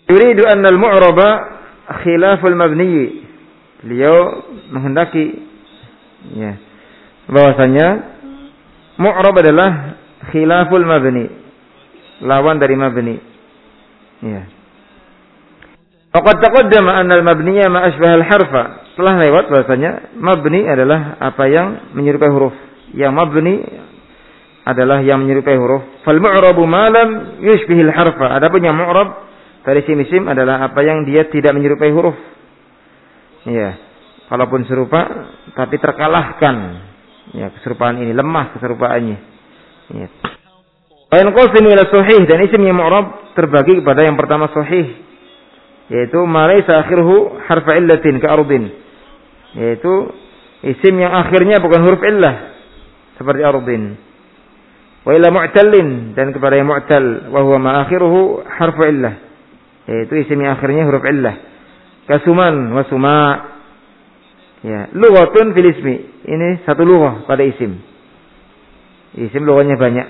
Yuridu anna al-mu'raba khilaful mabni. Beliau menghendaki ya, bahwasanya mu'rab adalah khilaful mabni, lawan dari mabni. Ya. Faqad taqaddama anna al-mabniya ma ashbaha al-harfa. Telah lewat bahwasanya mabni adalah apa yang menyerupai huruf. Yang mabni adalah yang menyerupai huruf. Fal mu'rabu ma lam yushbihil harfa. Adapun yang mu'rab dari isim adalah apa yang dia tidak menyerupai huruf. Ya. Walaupun serupa tapi terkalahkan. Ya, keserupaan ini lemah keserupaannya. Ya. Wa yanqasimu ila sahih, dan isim yang mu'rab terbagi kepada yang pertama sahih, yaitu ma laysa akhiruhu harfa illatin ka ardin. Yaitu isim yang akhirnya bukan huruf illah seperti ardin. Wa ila mu'tallin, dan kepada yang mu'tal wa huwa ma akhiruhu harfu illah, yaitu isim yang akhirnya huruf illah. Kasuman wa suma. Ya, lughatun fil ismi. Ini satu lughah pada isim. Isim lughahnya banyak.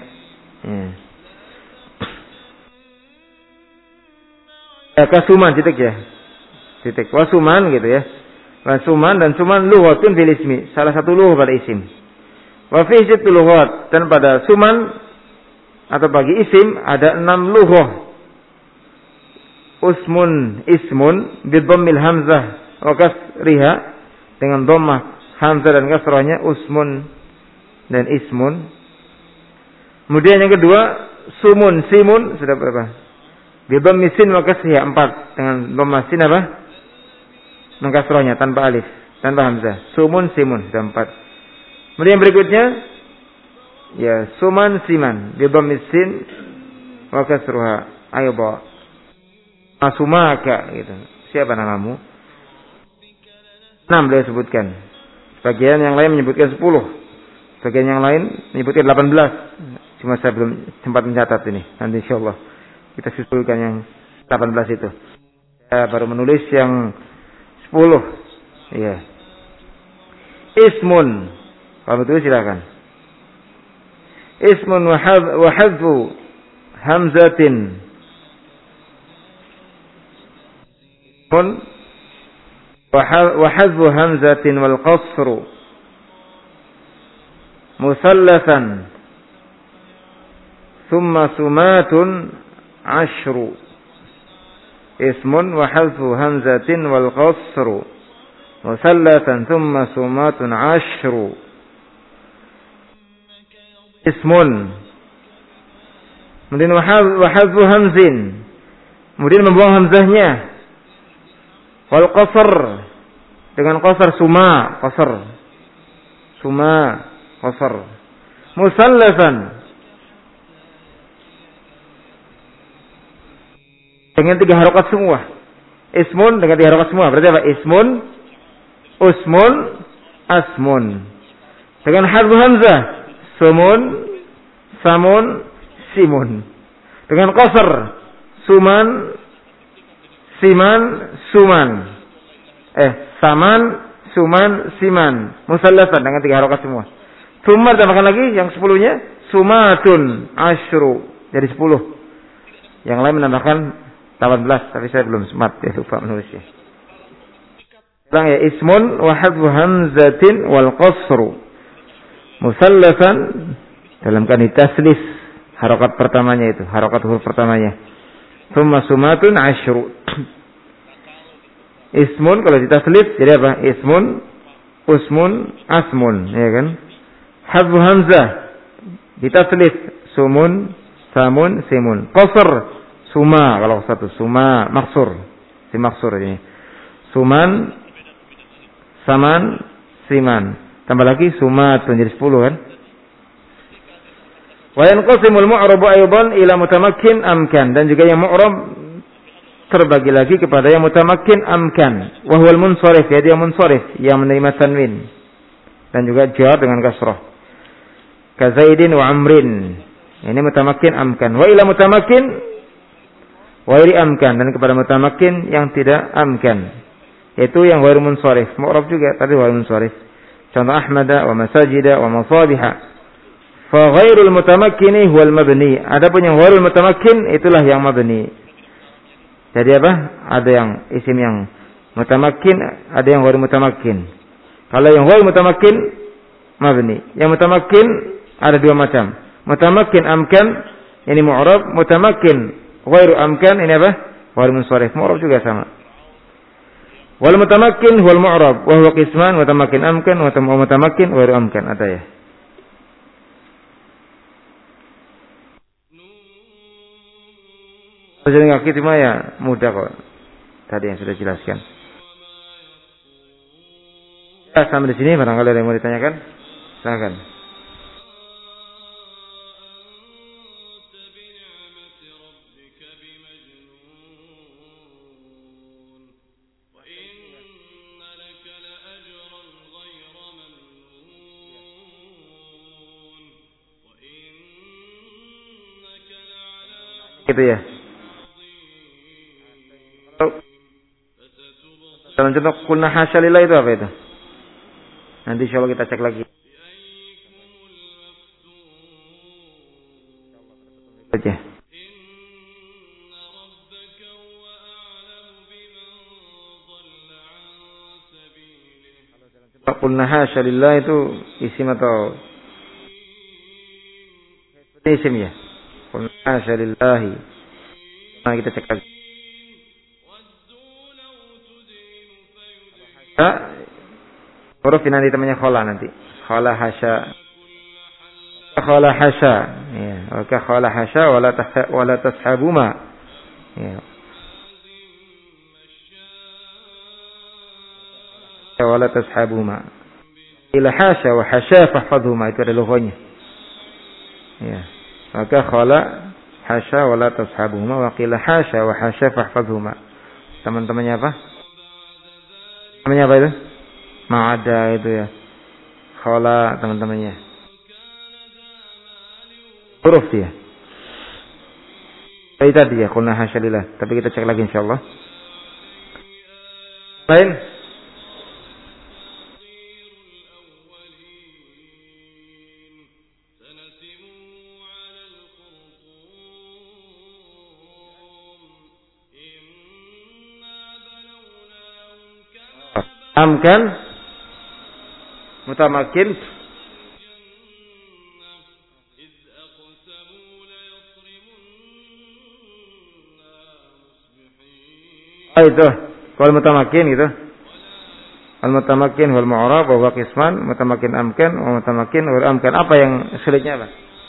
Ya. Kasuman titik ya. Titik. Wasuman gitu ya. Wasuman dan suman lughatun fil ismi. Salah satu lughah pada isim. Wa fi sittu lughat, dan pada suman atau bagi isim ada 6 lughah. Ismun bidhammil hamzah wa kasriha, dengan dhammah hamzah dan kasrahnya usmun dan ismun. Kemudian yang kedua simun sudah berapa? Bidhammi sin wa kasriha 4, dengan dhammah sin apa? Dan kasrahnya tanpa alif, tanpa hamzah. Simun sudah 4. Kemudian berikutnya ya suman siman bidhammi sin wa kasruha aidha. Asumaka gitu. Siapa namamu? 6 beliau sebutkan. Sebagian yang lain menyebutkan 10. Sebagian yang lain menyebutkan 18. Cuma saya belum sempat mencatat ini. Nanti insyaallah kita susulkan yang 18 itu. Saya baru menulis yang 10. Iya. Ismun. Kalau betul silakan. Ismun wa hadfu hamzatin. وحذف همزة والقصر مثلثا ثم سمات 10. اسم وحذف همزة والقصر مثلثا ثم سمات 10. اسم kemudian wahadfu hamzin, kemudian membuang hamzahnya. Wal qasr, dengan qasar suma qasar musallafan, dengan 3 harokat semua. Ismun dengan 3 harokat semua, berarti apa? Ismun, usmun, asmun. Dengan hadfu hamzah sumun, samun, simun. Dengan qasar suman, siman, suman. Saman, suman, siman. Musallafan dengan 3 harokat semua. Summa tambahkan lagi yang 10-nya sumatun 10. Jadi 10. Yang lain menambahkan 18, tapi saya belum sempat ya, lupa menulisnya. Ulang ya, ismun wa hadfu hamzatin wal qasru. Musallafan dalam kani taslis, harokat pertamanya itu, harokat huruf pertamanya. Summa sumatun 10. Ismun kalau ditaslif jadi apa? Ismun, usmun, asmun, ya kan? Hadfu hamzah ditaslif sumun, samun, simun. Qasr suma kalau satu, suma maksur. Si maksur ini. Suman, saman, siman. Tambah lagi sumatun jadi 10 kan? Wa yanqasimul mu'rabu aydan ila mutamakkin amkan, dan juga yang mu'rab terbagi lagi kepada yang mutamakkin amkan, wa huwal munsharif, yaitu yang munsharif, yang menerima tanwin dan juga jar dengan kasrah. Ka Zaidin wa Amrin. Ini mutamakkin amkan. Wa ila mutamakkin wa iri amkan, dan kepada mutamakkin yang tidak amkan, yaitu yang ghairu munsharif. Mu'rab juga tapi ghairu munsharif. Contoh Ahmada wa masajida wa masabiha. Fa ghairul mutamakkini huwal mabni. Adapun yang ghairul mutamakkin itulah yang mabni. Jadi apa? Ada yang isim yang mutamakin, ada yang ghairu mutamakin. Kalau yang ghairu mutamakin mabni. Yang mutamakin ada dua macam. Mutamakin amkan ini mu'rab, mutamakin ghairu amkan ini apa? Ghairu munsharif. Mu'rab juga sama. Wal mutamakin wal mu'rab wa huwa qisman mutamakin amkan wa mutamakin ghairu amkan. Ada ya. Jadi nggak cuma ya mudah kok. Tadi yang sudah jelaskan. Ya, sampai di sini barangkali ada yang mau ditanyakan. Silakan. Gitu ya. Dalam contoh kulna hasyalillah itu apa itu? Nanti insyaallah kita cek lagi. Oke. Kulna hasyalillah itu isim atau isim ya? Kulna hasyalillah. Nah, kita cek lagi. Huruf ini nanti temannya khola nanti. Khola hasya. Khola hasya. Ya. Maka khola hasya wala tashabuma. Ya. Wala tashabuma. Ila hasya wa hasya fahfadhuma. Itu ada logonya. Ya. Maka khola hasya wala tashabuma. Wa qila hasya wa hasya fahfadhuma. Teman-temannya apa? Namanya apa itu? Ma'ada itu ya. Khala teman-temannya. Huruf dia. Tadi ya, qulna hasyalillah. Tapi kita cek lagi insyaallah. Lain? Amkan mutamakin itu kalau mutamakin itu al mutamakin wal mu'rab wa huwa qisman mutamakin amkan wa mutamakin wa amkan. Apa yang sulitnya apa?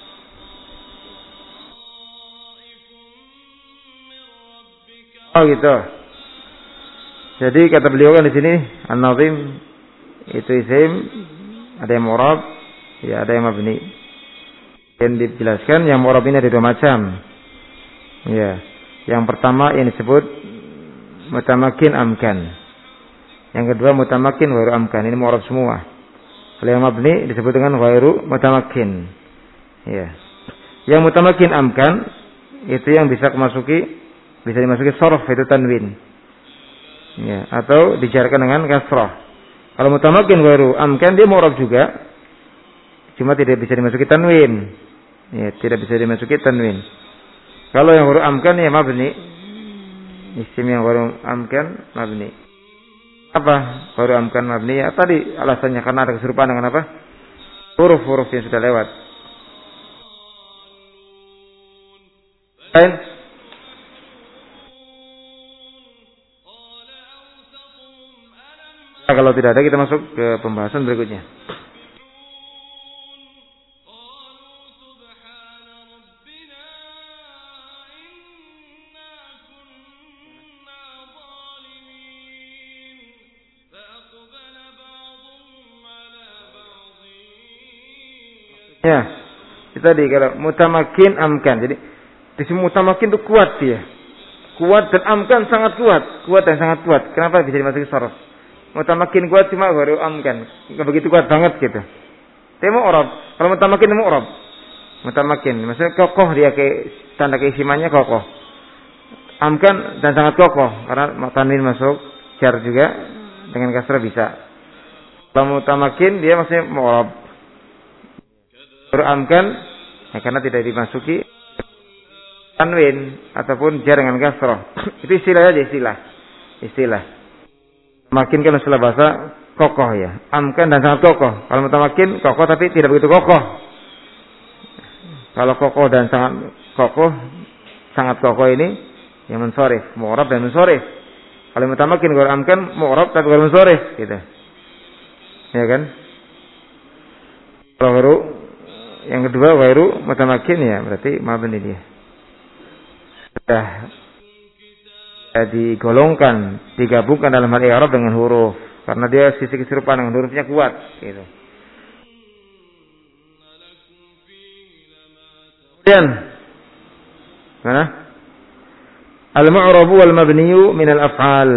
Oh gitu. Jadi kata beliau kan di sini an-nazim itu isim, ada yang mu'rab, ya ada yang mabni. Dan dijelaskan yang mu'rab ini ada dua macam. Ya, yang pertama yang disebut mutamakin amkan. Yang kedua mutamakin ghairu amkan. Ini mu'rab semua. Kalau yang mabni disebut dengan ghairu mutamakin. Ya. Yang mutamakin amkan itu yang bisa dimasuki sharaf, itu tanwin. Ya, atau dijarkan dengan kasrah. Kalau mutamakin ghairu amkan dia mu'rab juga, cuma tidak bisa dimasuki tanwin. Ya, tidak bisa dimasuki tanwin. Kalau yang ghairu amkan ya mabni. Isim yang ghairu amkan mabni. Apa ghairu amkan mabni? Ya tadi alasannya karena ada keserupaan dengan apa? Huruf-huruf yang sudah lewat. Lain? Nah, kalau tidak ada kita masuk ke pembahasan berikutnya. Ya, itu tadi kalau mutamakin amkan. Jadi di sini mutamakin itu kuat dia. Kuat dan amkan sangat kuat. Kuat dan sangat kuat. Kenapa bisa dimasuki sharaf? Mutamakin kuat cuma baru amkan. Enggak begitu kuat banget gitu. Dia mu'rab. Kalau mutamakin mu'rab. Mutamakin maksudnya kokoh dia, ke tanda keisimannya kokoh. Amkan dan sangat kokoh karena tanwin masuk, jar juga dengan kasrah bisa. Kalau mutamakin dia maksudnya mu'rab. Baru amkan ya, karena tidak dimasuki tanwin ataupun jar dengan kasrah. Itu istilah aja, istilah. Makin kan istilah bahasa kokoh ya. Amkan dan sangat kokoh. Kalau mutamakin kokoh tapi tidak begitu kokoh. Kalau kokoh dan sangat kokoh ini yang mensorif, mu'rab dan mensorif. Kalau mutamakin kalau amkan mu'rab tapi kalau mensorif gitu. Ya kan? Kalau ghairu yang kedua ghairu mutamakin ya berarti mabni dia. Sudah digolongkan, digabungkan dalam hal i'rab dengan huruf karena dia sisi keserupaan dengan hurufnya kuat gitu. Kemudian mana? Al-mu'rabu wal mabniyu min al-af'al.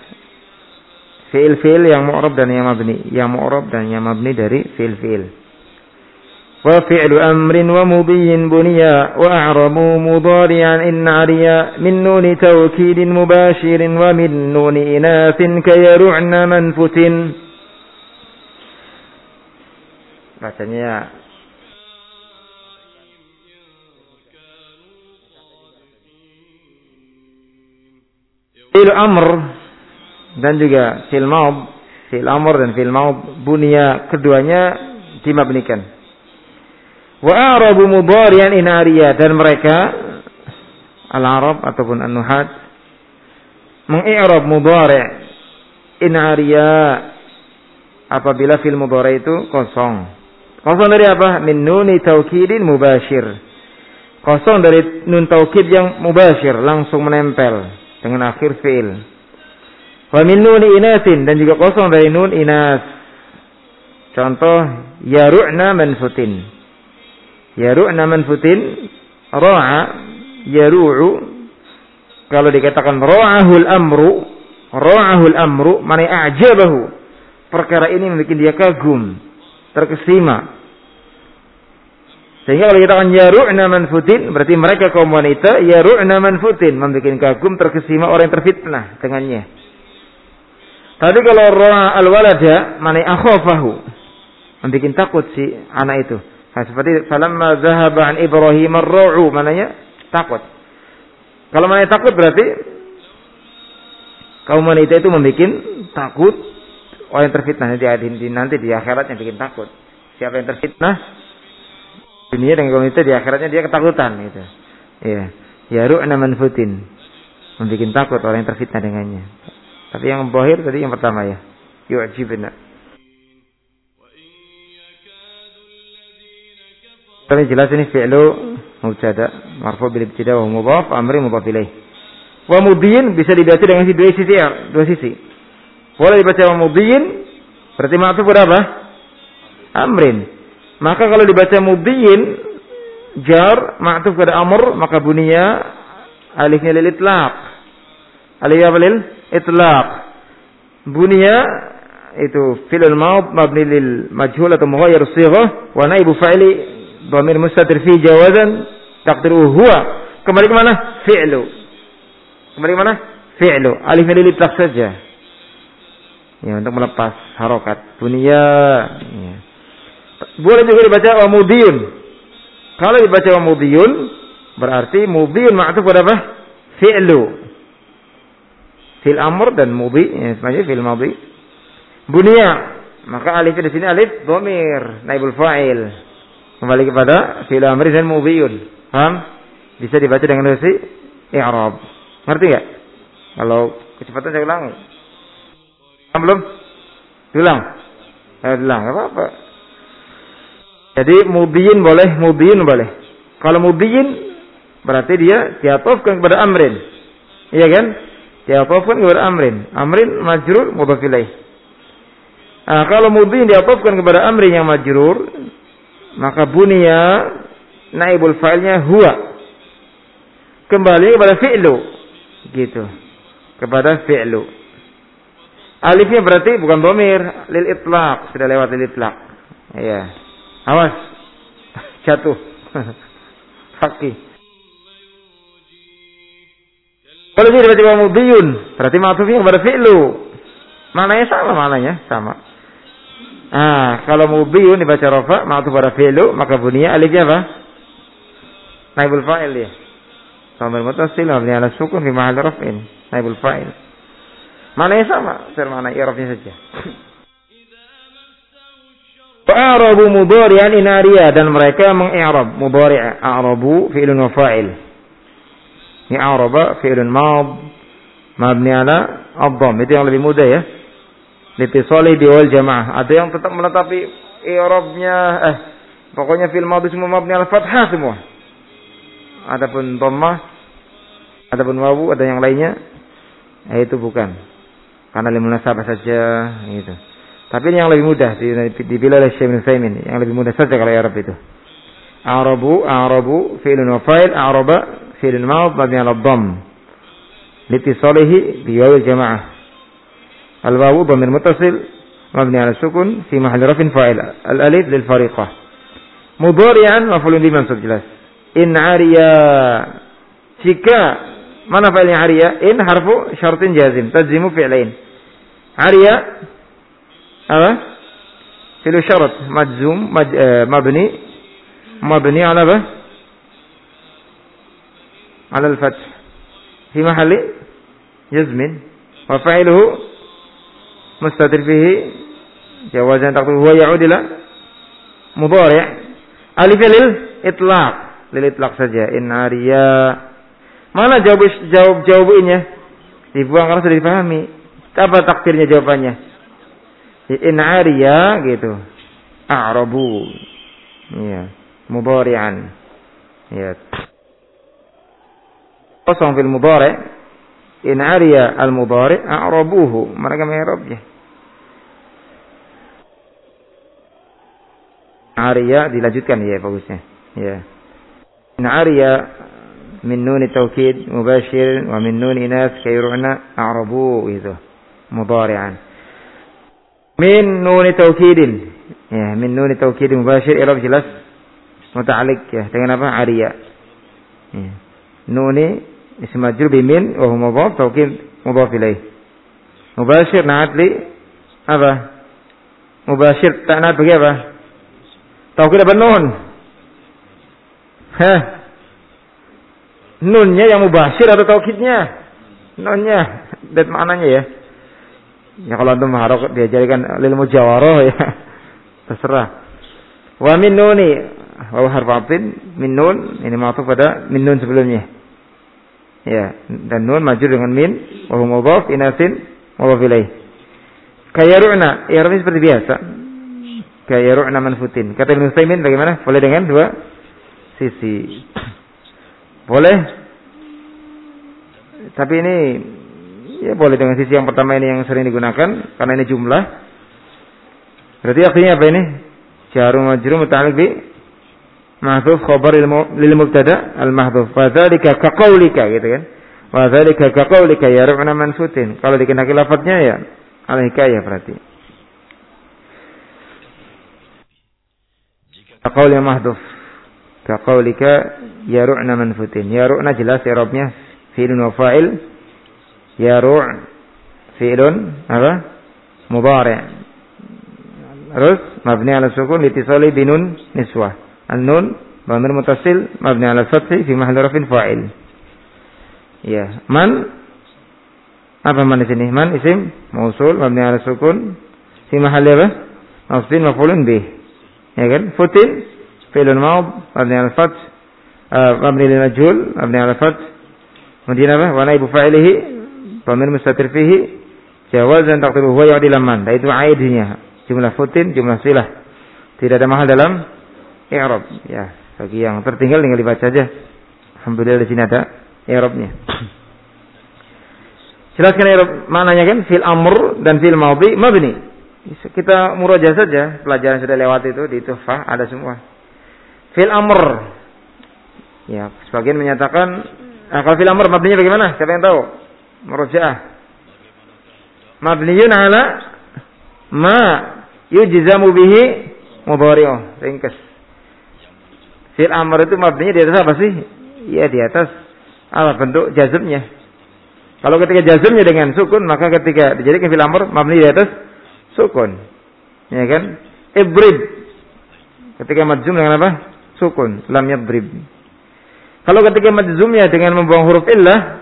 Fi'il yang mu'rab dan yang mabni, yang mu'rab dan yang mabni dari fi'il. Wa fi'lu amrin wa mudhiyin buniya wa a'rabu mudhari'an in 'ariya min nuni tawkidin mubashirin wa min nuni inathin kayaru'na manfutin. Bacanya fi'il amr dan juga fi'il maud, fi'il amr dan fi'il maud buniya keduanya dimabnikan. Wa a'rabu mudhari'an in 'ariya dan mereka al-arab ataupun an-nuhat mengi'rab mudhari' in 'ariya apabila fi'il mudhari' itu kosong. Kosong dari apa? Min nuni taukidin mubashir. Kosong dari nun taukid yang mubashir, langsung menempel dengan akhir fi'il. Wa min nuni inasin dan juga kosong dari nun inas. Contoh yaru'na manfutin. Yaru'na manfutin, ra'a yaru'u. Kalau dikatakan ra'ahul amru, mana a'jabahu. Perkara ini membuat dia kagum, terkesima. Sehingga kalau dikatakan yaru'na manfutin, berarti mereka kaum wanita yaru'na manfutin, membuat kagum, terkesima orang yang terfitnah dengannya. Tapi kalau ra'a al-walada, mana akhafahu, membuat takut si anak itu. Nah, seperti falamma zahaba an Ibrahim ar-ru'u, mananya takut. Kalau mananya takut berarti kaum wanita itu membuat takut orang yang terfitnah nanti di akhiratnya bikin takut. Siapa yang terfitnah dunia dengan kaum wanita di akhiratnya dia ketakutan gitu. Iya. Yaru'na manfutin. Membuat takut orang yang terfitnah dengannya. Tapi yang zahir tadi yang pertama ya. Yu'jibna. Tapi jelas ini fi'lu mubtada marfu bil ibtida wa mudhaf amri mudhaf ilaih. Wa mudhiyin bisa dibaca dengan dua sisi. Boleh dibaca wa mudhiyin berarti ma'tuf pada apa? Amrin. Maka kalau dibaca mudhiyin jar ma'tuf pada amr maka bunyinya alifnya lil itlaq. Alif apa lil itlaq. Bunyinya itu fi'il maud mabni lil majhul atau mughayyir shighah wa naibu fa'ili dhamir mustatir fi jawazan taqdiruhu huwa. Kembali ke mana? Fi'lu. Kembali ke mana? Fi'lu. Alif lil itlaq saja. Ya, untuk melepas harokat. Dunia. Ya. Boleh juga dibaca wa mudhiyun. Kalau dibaca wa mudhiyun berarti mudhiyun ma'tuf pada apa? Fi'lu. Fi'il amr dan mudhi, ya, sebenarnya fi'il madhi. Bunia. Maka alifnya di sini alif dhamir, naibul fa'il. Kembali kepada fi'il amri dan mudhiyun. Paham? Bisa dibaca dengan versi i'rab. Ngerti enggak? Kalau kecepatan saya ulangi. Paham belum? Ulang. Ulang, enggak apa-apa. Jadi mudhiyin boleh. Kalau mudhiyin berarti dia diatofkan kepada amrin. Iya kan? Diatofkan kepada amrin. Amrin majrur mudhaf ilaih. Nah, kalau mudhiyin diatofkan kepada amrin yang majrur, maka bunia naibul fa'ilnya huwa. Kembali kepada fi'lu. Gitu. Kepada fi'lu. Alifnya berarti bukan dhamir, lil itlaq, sudah lewat lil itlaq. Iya. Awas. Jatuh. Fakih. Kalau dia dibaca mudhiyun, berarti ma'tufnya kepada fi'lu. Maknanya sama. Kalau mudhiyun dibaca rafa, ma'tuf pada fi'lu, maka bunyinya alifnya apa? Naibul fa'il dia. dhamir muttasil mabni ala sukun fi mahall raf'in naibul fa'il. Maknanya sama, makna i'rabnya saja. Fa'arabu mudhari'an inariya, dan mereka mengi'rab mudhari'. A'rabu fi'lun wa fa'il. Ini a'raba fi'lun mabni ala ad-dhamm. Itu yang lebih mudah ya. Litisali biwal jamaah. Ada yang tetap menetapi i'rabnya pokoknya fi'il madhi semua mabni ala fathah semua. Adapun dhammah, adapun wawu, ada yang lainnya, itu bukan. Karena limunasabah saja gitu. Tapi ini yang lebih mudah dipilih oleh Syekh Ibnu Utsaimin, yang lebih mudah saja kalau i'rab itu. A'rabu fi'lun wa fa'il, a'raba fi'lun madhi mabni ala dhamm. Litisalihi biwal jamaah. Al-wawu dhamir muttasil mabni ala sukun fi mahalli raf'in fa'il. Al-alif lil fariqah. Mudhari'an maf'ulun bihi mansub jelas. In 'ariya, jika mana fa'ilnya 'ariya? In harfu syartin jazim tajzimu fi'lain. 'ariya apa? Fi'il syarat majzum mabni ala apa? Ala al-fath fi mahalli jazmin wa fa'iluhu mustatir fihi jawazan taqdir huwa ya'ud ila mudhari'. Alif lil itlaq saja. In 'ariya. Mana jawabnya? Dibuang karena sudah dipahami. Apa takdirnya jawabannya? In 'ariya gitu. A'rabu. Ya, mudhari'an. Ya. Qasam fil mudhari'. In 'ariya al-mudhari' a'rabuhu. Mereka mengi'rabnya. 'ariya dilanjutkan ya bagusnya. Ya. In 'ariya min nun taukid mubashir wa min nun inas kayruna a'rabu itu mudhari'an. Min nun taukidin, ya, min nun taukid mubashir i'rab jelas muta'alliq ya dengan apa? 'ariya. Ya. Nuni ism majrur bi min wa huwa mudhaf taukid mudhaf ilaih. Mubashir na'at li apa? Mubashir ta'nat bagi apa? Taukid apa nun? Nunnya yang mubashir atau taukidnya? Nunnya. Dan maknanya ya. Ya kalau antum harok diajarkan lil mujawarah ya. Terserah. Wa min nuni wa harf atin min nun ini ma'tuf pada min nun sebelumnya. Ya, dan nun majrur dengan min wa huwa mudhaf inasin mudhaf ilaih. Kayaru'na, i'rabnya seperti biasa. Kayaru'na manfutin. Kata Ibnu Utsaimin bagaimana? Boleh dengan dua sisi. Boleh. Tapi ini ya boleh dengan sisi yang pertama ini yang sering digunakan karena ini jumlah. Berarti artinya apa ini? Jarum majrur muta'alliq bi mahdhuf khabar lil mubtada al mahdhuf. Wa dzalika ka qaulika gitu kan. Wa dzalika ka qaulika yar'una manfutin. Kalau dikenaki lafadznya ya al hikayah berarti. Ka qaul mahdhuf. Ka qaulika yaru'na manfutin. Yaru'na jelas i'rabnya fi'lun wa fa'il. Yaru' fi'lun apa? Mudhari'. Terus mabni 'ala sukun litisali binun niswah. An-nun dhamir muttasil mabni 'ala fathi fi mahalli raf'in fa'il. Ya, man apa man di sini? Man isim mausul mabni 'ala sukun fi mahalli apa? Nasbin maf'ulun bih. Ya kan? Futin fi'lun madh mabni 'ala fath mabni lil majhul mabni 'ala fath. Kemudian apa? Wa naibu fa'ilihi dhamir mustatir fihi jawazan taqdiruhu huwa ya'dil man. Itu aidnya. Jumlah futin, jumlah silah. Tidak ada mahal dalam i'rab. Ya, bagi yang tertinggal tinggal dibaca saja. Alhamdulillah di sini ada i'rabnya. Jelaskan i'rab maknanya kan fil amr dan fil madhi mabni. Kita murajaah saja, pelajaran sudah lewat itu di Tuhfah ada semua. Fil amr. Ya, sebagian menyatakan kalau fil amr mabninya bagaimana? Siapa yang tahu? Murajaah. Mabniyun ala ma yujzamu bihi mudhari'uh. Ringkas. Fil amr itu mabninya di atas apa sih? Ya di atas apa bentuk jazmnya. Kalau ketika jazmnya dengan sukun, maka ketika dijadikan fil amr mabni di atas sukun. Ya kan? Ibrib. Ketika majzum dengan apa? Sukun. Lam yadrib. Kalau ketika majzumnya dengan membuang huruf illah,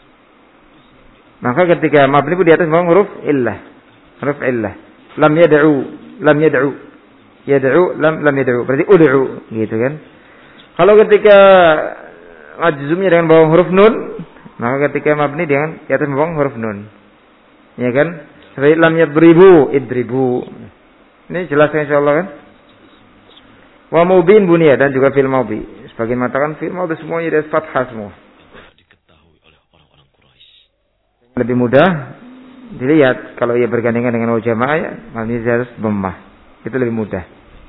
maka ketika mabni pun di atas membuang huruf illah. Huruf illah. Lam yad'u, lam yad'u. Yad'u, lam yad'u. Berarti ud'u, gitu kan. Kalau ketika majzumnya dengan membuang huruf nun, maka ketika mabni dengan di atas membuang huruf nun. Ya kan? Seperti lam yadribu, idribu. Ini jelas insyaallah kan? Wa mubin bunya dan juga fil maudi. Sebagian mengatakan fil maudi semuanya dari fathah semua. Lebih mudah dilihat kalau ia bergandengan dengan waw jamaah ya, mabni harus dhammah. Itu lebih mudah.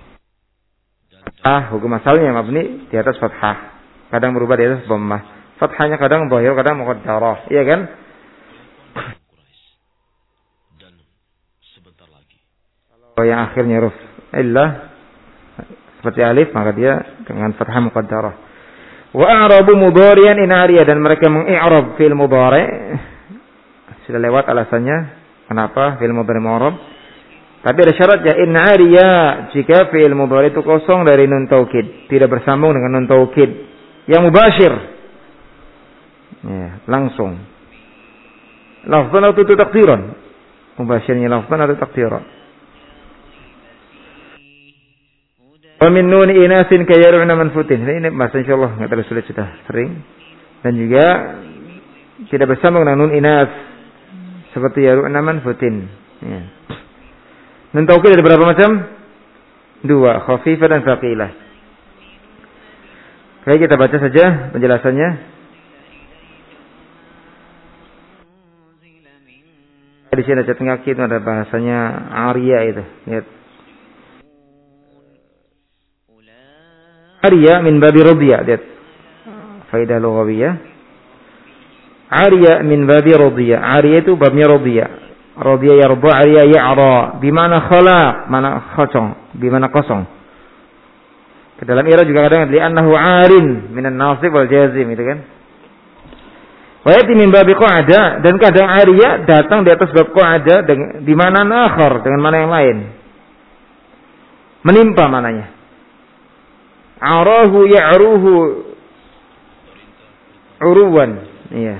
Hukum asalnya mabni di atas fathah. Kadang berubah di atas dhammah. Fathahnya kadang dhahir, kadang muqaddarah. Iya kan? Kalau yang akhirnya huruf illah seperti alif, maka dia dengan fathah muqaddarah. Wa a'rabu mudhari'an in ariya, dan mereka mengi'rab fi'il mudhari'. Sudah lewat alasannya kenapa fi'il mudhari' mu'rab. Tapi ada syaratnya, in ariya, jika fi'il mudhari' itu kosong dari nun taukid, tidak bersambung dengan nun taukid yang mubashir. Ya, langsung. Lafzan atau takdiran? Mubashirnya lafzan atau takdiran? Wa min nun inasin kayaruna manfutin. Ini bahasa insyaallah enggak terlalu sulit, sudah sering. Dan juga tidak bersambung dengan nun inas seperti yaruna manfutin. Ya. Nun taukid ada berapa macam? 2, khafifah dan thaqilah. Baik, kita baca saja penjelasannya. Di sini ada tengah itu ada bahasanya Arya itu. Lihat. Arya min babi radiya. Lihat. Faidah lughawiyah. Arya min babi radiya. Arya itu babnya radiya. Radiya yarda, arya ya'ra. Bimana khala, mana kosong, bimana kosong. Ke dalam i'rab juga kadang li'annahu 'arin minan nasib wal jazim, itu kan. Wa yati min babi qa'ada, dan kadang arya datang di atas bab qa'ada dengan di mana akhar, dengan mana yang lain. Menimpa mananya. Arahu ya'ruhu uruwan. Iya.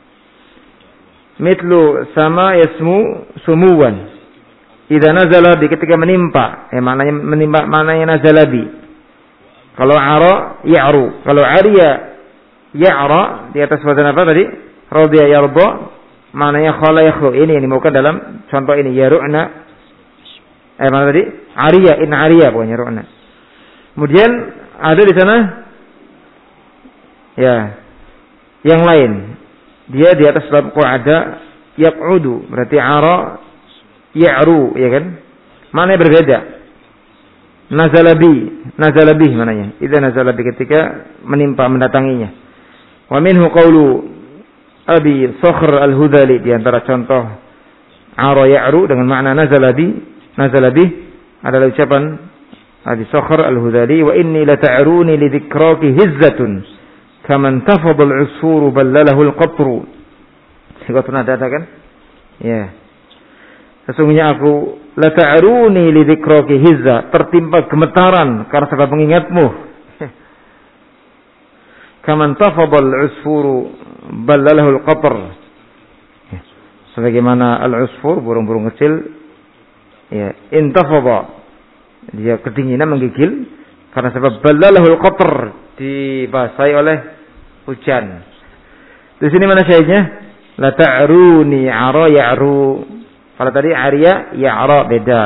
Mitlu sama yasmu sumuwan. Idza nazala bi, ketika menimpa. Maknanya menimpa, maknanya nazala bi. Kalau ara ya'ru, kalau arya ya'ra di atas wazan apa tadi? Radiya yarda, maknanya khala yakhlu. Ini yang dimaukan dalam contoh ini, yaru'na. Mana tadi? Arya, in arya pokoknya ru'na. Kemudian ada di sana ya yang lain. Dia di atas bab qa'ada yaq'udu, berarti ara ya'ru, ya kan? Mana berbeda? Nazalabi mananya. Idza nazalabi, ketika menimpa, mendatanginya. Wa minhu qawlu Abi Sakhr Al-Hudali, di antara contoh ara ya'ru dengan makna nazalabi adalah ucapan Abi Sakhr Al-Hudali, wa inni la ta'runi li dzikraki hizzatun kaman tafadha al-usfuru ballalahu al-qatru. Juga pernah ada kan? Ya. Sesungguhnya aku la ta'runi li dzikraki hizza, tertimpa gemetaran karena sebab mengingatmu. Kaman tafadha al-usfuru ballalahu al-qatr. Sebagaimana al-usfur, burung-burung kecil, ya, intafadha, dia kedinginan menggigil karena sebab ballalahu al-qatr, dibasahi oleh hujan. Di sini mana syahidnya? La ta'runi ara ya'ru. Kalau tadi arya ya'ra, beda.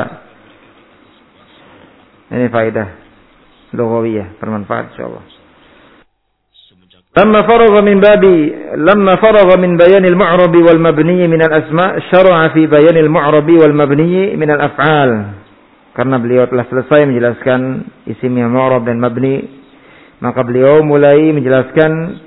Ini faedah lughawiyah bermanfaat insyaallah. Lamma faragha min bayan al-mu'rab wal mabni min al-asma' syara'a fi bayan al-mu'rab wal mabni min al-af'al. Karena beliau telah selesai menjelaskan isim yang mu'rab dan mabni, maka beliau mulai menjelaskan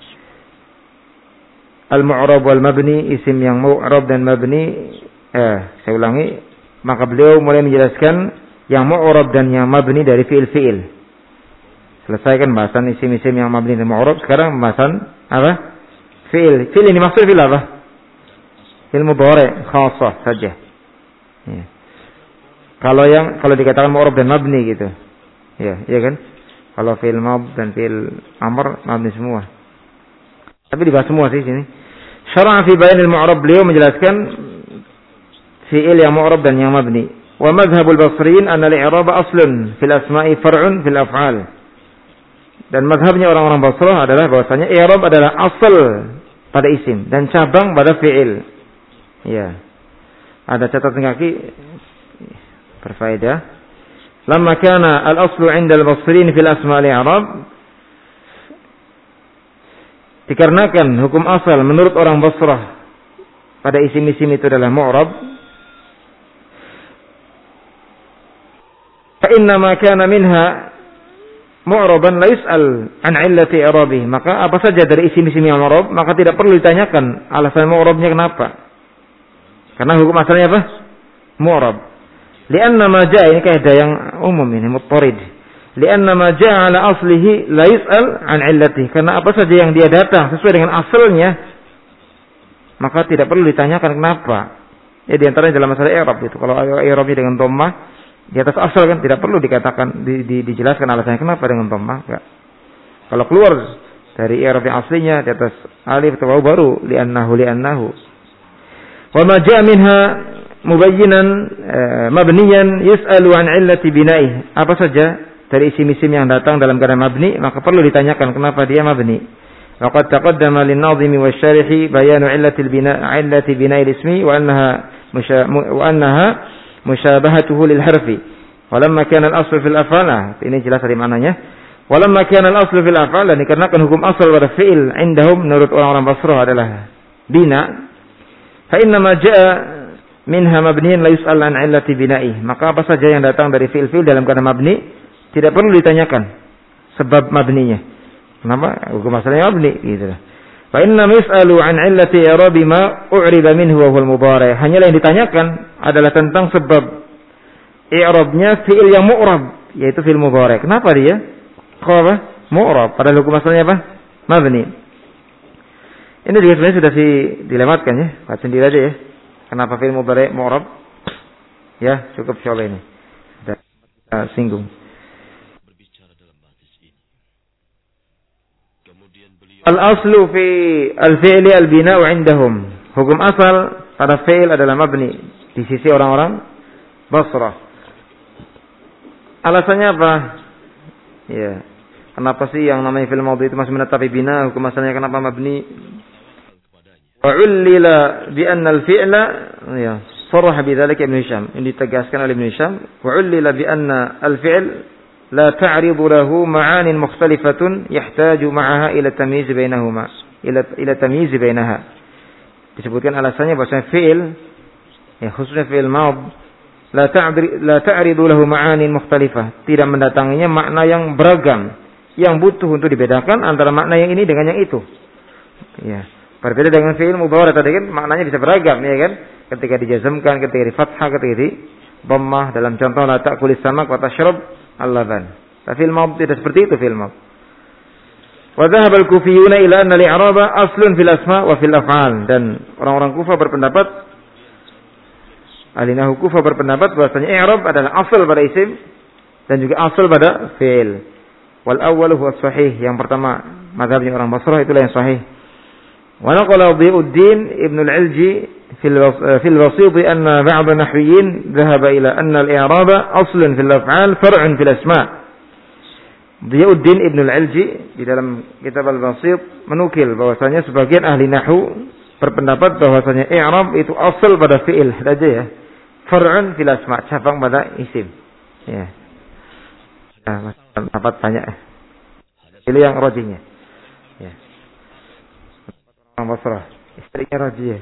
al-mu'rab wal mabni, isim yang mu'rab dan mabni. Saya ulangi, maka beliau mulai menjelaskan yang mu'rab dan yang mabni dari fi'il-fi'il. Selesaikan bahasan isim-isim yang mabni dan mu'rab, sekarang pembahasan apa? Fi'il. Fi'il ini maksud fi'il apa? Fi'il mudhari' khassah saja. Ya. Kalau dikatakan mu'rab dan mabni gitu. Ya kan? Kalau fi'il madh dan fi'il amr mabni semua. Tapi dibahas semua sih sini. Syara'a fi bayanil mu'rab, beliau menjelaskan fi'il yang mu'rab dan yang mabni. Wa madhhabul basriyin anna al-i'rab aslun fil asma'i far'un fil af'al. Dan mazhabnya orang-orang Basrah adalah bahwasanya i'rab adalah asal pada isim dan cabang pada fi'il. Ya. Ada catatan kaki berfaedah. Lamma kana al-aslu 'inda al-basriyin fil asma'i al-i'rab, dikarenakan hukum asal menurut orang Basrah pada isim-isim itu adalah mu'rab, fa inna ma kana minha mu'raban la yus'al an 'illati i'rabihi, maka apa saja dari isim-isim yang mu'rab maka tidak perlu ditanyakan alasan mu'rabnya kenapa, karena hukum asalnya apa? Mu'rab. Lianna ma jaa, ini kaidah yang umum ini, muttarid. Lianna ma jaa ala aslihi la yus'al an 'illatihi, karena apa saja yang dia datang sesuai dengan asalnya maka tidak perlu ditanyakan kenapa. Ya, di antaranya dalam masalah i'rab itu, kalau i'rabnya dengan dhammah di atas asal kan tidak perlu dikatakan dijelaskan alasannya kenapa dengan dhammah, enggak. Kalau keluar dari i'rab yang aslinya di atas alif atau waw baru li'annahu. Wa ma jaa minha mubayyinan mabniyan yus'alu an 'illati bina'i, apa saja dari isim-isim yang datang dalam keadaan mabni maka perlu ditanyakan kenapa dia mabni. Wa qad taqaddama lin-nadhimi wasy-syarih bayanu 'illati bina'i al-ismi wa annaha mushabahatuhu lil harfi. Walamma kana al-aslu fil af'al, ini jelas dari maknanya. Walamma kana al-aslu fil af'al, dan dikarenakan hukum asal pada fi'il indahum menurut orang-orang Basrah adalah bina, fa inna ma jaa minha mabniyan la yus'al an 'illati bina'i, maka apa saja yang datang dari fi'il dalam keadaan mabni tidak perlu ditanyakan sebab mabninya. Kenapa? Hukum asalnya mabni gitu. Fa inna yus'alu an 'illati i'rabi ma u'riba minhu wa huwa al-mudhari'. Hanyalah yang ditanyakan adalah tentang sebab i'rabnya fi'il yang mu'rab, yaitu fi'il mudhari'. Kenapa dia? Kok apa? Mu'rab. Padahal hukum asalnya apa? Mabni. Ini juga sebenarnya sudah dilewatkan ya. Baca sendiri aja ya. Kenapa fi'il mudhari' mu'rab? Ya, cukup insyaallah ini. Sudah kita singgung. Al-aslu fi al-fi'li al-bina'u 'indahum. Hukum asal pada fi'il adalah mabni di sisi orang-orang Basrah. Alasannya apa? Ya. Kenapa sih yang namanya fi'il madhi itu masih menetapi bina? Hukum asalnya kenapa mabni? Wa 'ullila bi anna al-fi'la, ya, sarah bidzalika Ibnu Hisham. Ini ditegaskan oleh Ibnu Hisham. Wa 'ullila bi anna al-fi'l la ta'ridu lahu ma'anin mukhtalifatun yahtaju ma'aha ila tamyiz bainahuma, ila tamyiz bainaha. Disebutkan alasannya bahwa fi'il, ya khususnya fi'il madh, la ta'ridu lahu ma'anin mukhtalifah, tidak mendatanginya makna yang beragam yang butuh untuk dibedakan antara makna yang ini dengan yang itu. Ya, berbeda dengan fi'il mudhari' tadi kan maknanya bisa beragam ya kan, ketika dijazmkan, ketika di fathah, ketika di dhammah, dalam contoh la ta'kulis samak wa tashrab al-laban. Tapi fi'il madh tidak seperti itu fi'il madh. Wa dhahaba al-kufiyuna ila anna al-i'raba aslun fil asma' wa fil af'al, dan orang-orang Kufah berpendapat, ahli nahwu Kufah berpendapat bahwasanya i'rab adalah asal pada isim dan juga asal pada fi'il. Wal awwalu huwa sahih, yang pertama mazhabnya orang Basrah itulah yang sahih. Wa naqala Dhiyuddin Ibn al-Ilji fil Wasit anna ba'd an-nahwiyyin dhahaba ila anna al-i'raba aslun fil af'al far'un fil asma'. Dhiyuddin Ibn al-Ilji di dalam kitab al-Wasit menukil bahwasanya sebagian ahli nahwu berpendapat bahwasanya i'rab itu asal pada fi'il saja ya. Far'un fil asma', cabang pada isim. Ya. Nah, dapat banyak. Pilih yang rajihnya. Ya. Orang Basrah, istrinya rajih.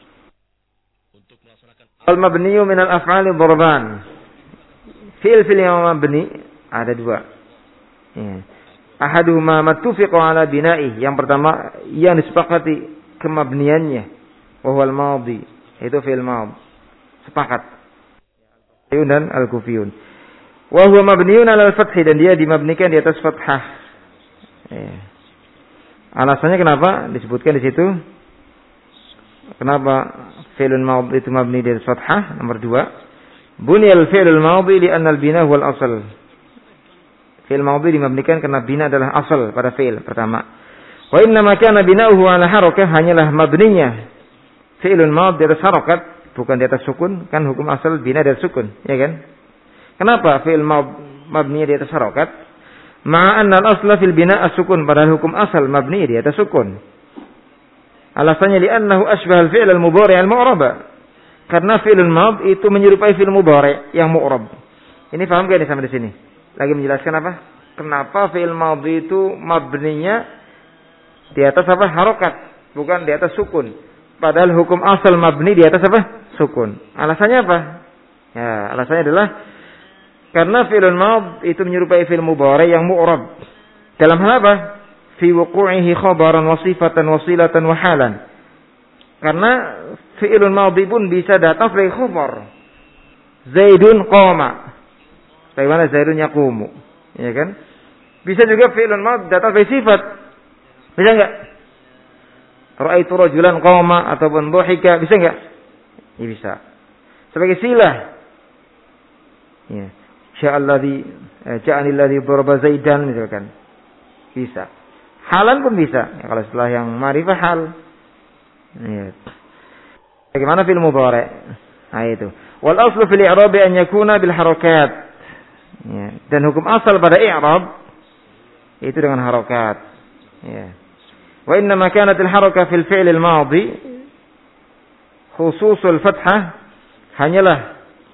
Al-mabniyu min al-af'ali darban. Fi'il yang mabni ada dua. Ya. Ahaduhuma mattufiqa ala bina'i. Yang pertama yang disepakati kemabniannya, wa huwa al-madhi, itu fi'il madh. Sepakat. Al-Kufiyun dan Al-Kufiyun. Wa huwa mabniun 'ala al-fath, dan dia dimabnikan di atas fathah. Ya. Alasannya kenapa disebutkan di situ? Kenapa fi'lun madhi itu mabni di atas fathah? Nomor 2. Buniyal fi'lul madhi li anna al-bina huwa al-asl. Fi'il madhi dimabnikan karena bina adalah asal pada fi'il pertama. Wa inna ma kana bina'uhu 'ala harakah, hanyalah mabninya fi'ilun madhi di atas harakat, bukan di atas sukun. Kan hukum asal bina dari sukun, ya kan? Kenapa fi'il mabni di atas harakat? Ma'anna al-asla fil bina' as-sukun, padahal hukum asal mabni di atas sukun. Alasannya li'annahu asbah al-fi'l al-mudhari' al-mu'rab. Karena fi'il madhi itu menyerupai fi'il mudhari' yang mu'rab. Ini paham gak nih sampai di sini? Lagi menjelaskan apa? Kenapa fi'il madhi itu mabninya di atas apa? Harakat, bukan di atas sukun. Padahal hukum asal mabni di atas apa? Sukun. Alasannya apa? Ya, alasannya adalah karena fi'il madhi itu menyerupai fi'il mudhari' yang mu'rab. Dalam hal apa? Fi wuqu'ihi khabaran wa sifatan wa silatan wa halan. Karena fi'ilun madhi pun bisa datang sebagai khabar. Zaidun qama. Bagaimana Zaidun yaqumu? Ya kan? Bisa juga fi'ilun madhi datang sebagai sifat. Bisa enggak? Ra'aitu rajulan qama ataupun dhahika, bisa enggak? Ya bisa. Sebagai silah. Ya. Ja'ani alladhi daraba Zaidan misalkan. Bisa. Halan pun bisa. Ya, kalau setelah yang ma'rifah hal. Ya. Bagaimana fil mudhari'? Nah itu. Wal aslu fil i'rab an yakuna bil harakat. Ya. Dan hukum asal pada i'rab itu dengan harakat. Ya. Wa inna ma kanat al harakah fil fi'l al madhi khususul fathah, hanyalah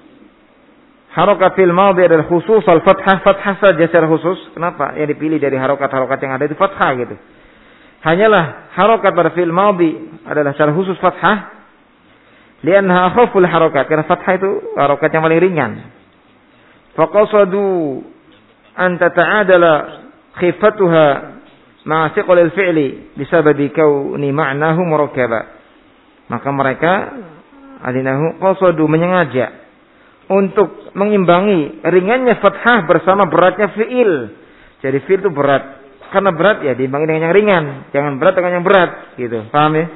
harakat fil madhi adalah khusus al fathah, fathah saja secara khusus. Kenapa? Yang dipilih dari harakat-harakat yang ada itu fathah gitu. Hanyalah harakat pada fi'il madhi adalah secara khusus fathah. Liannaha akhaful harakat, karena fathah itu harakat yang paling ringan. Faqasadu an tata'adala khifatuha ma'a thiqalil fi'li bisababi kauni ma'nahu murakkaba. Maka mereka alinahu qasadu menyengaja untuk mengimbangi ringannya fathah bersama beratnya fi'il. Jadi fi'il itu berat. Karena berat ya diimbangi dengan yang ringan. Jangan berat dengan yang berat. Gitu. Paham ya?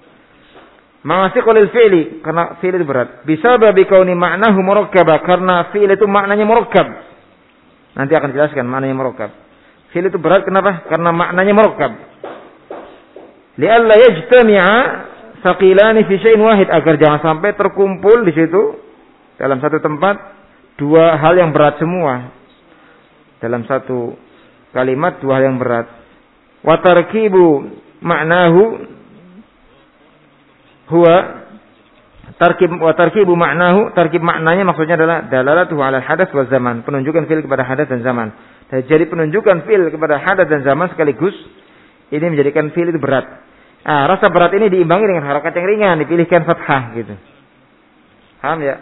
Ma'asiqulil fi'li. Karena fi'il itu berat. Bisababi kauni ma'nahu murakkaba. Karena fi'il itu maknanya murakkab. Nanti akan jelaskan maknanya murakkab. Fi'il itu berat kenapa? Karena maknanya murakkab. Li'alla yajtami'a saqilani fi syai'in wahid. Agar jangan sampai terkumpul di situ dalam satu tempat dua hal yang berat semua. Dalam satu kalimat dua hal yang berat. Wa tarkibu ma'nahu huwa tarkibu ma'nahu, tarkib maknanya maksudnya adalah dalalatuhu 'ala al-hadats wa zaman, penunjukan fi'il kepada hadas dan zaman. Jadi penunjukan fi'il kepada hadas dan zaman sekaligus ini menjadikan fi'il itu berat. Nah, rasa berat ini diimbangi dengan harakat yang ringan, dipilihkan fathah gitu. Paham ya?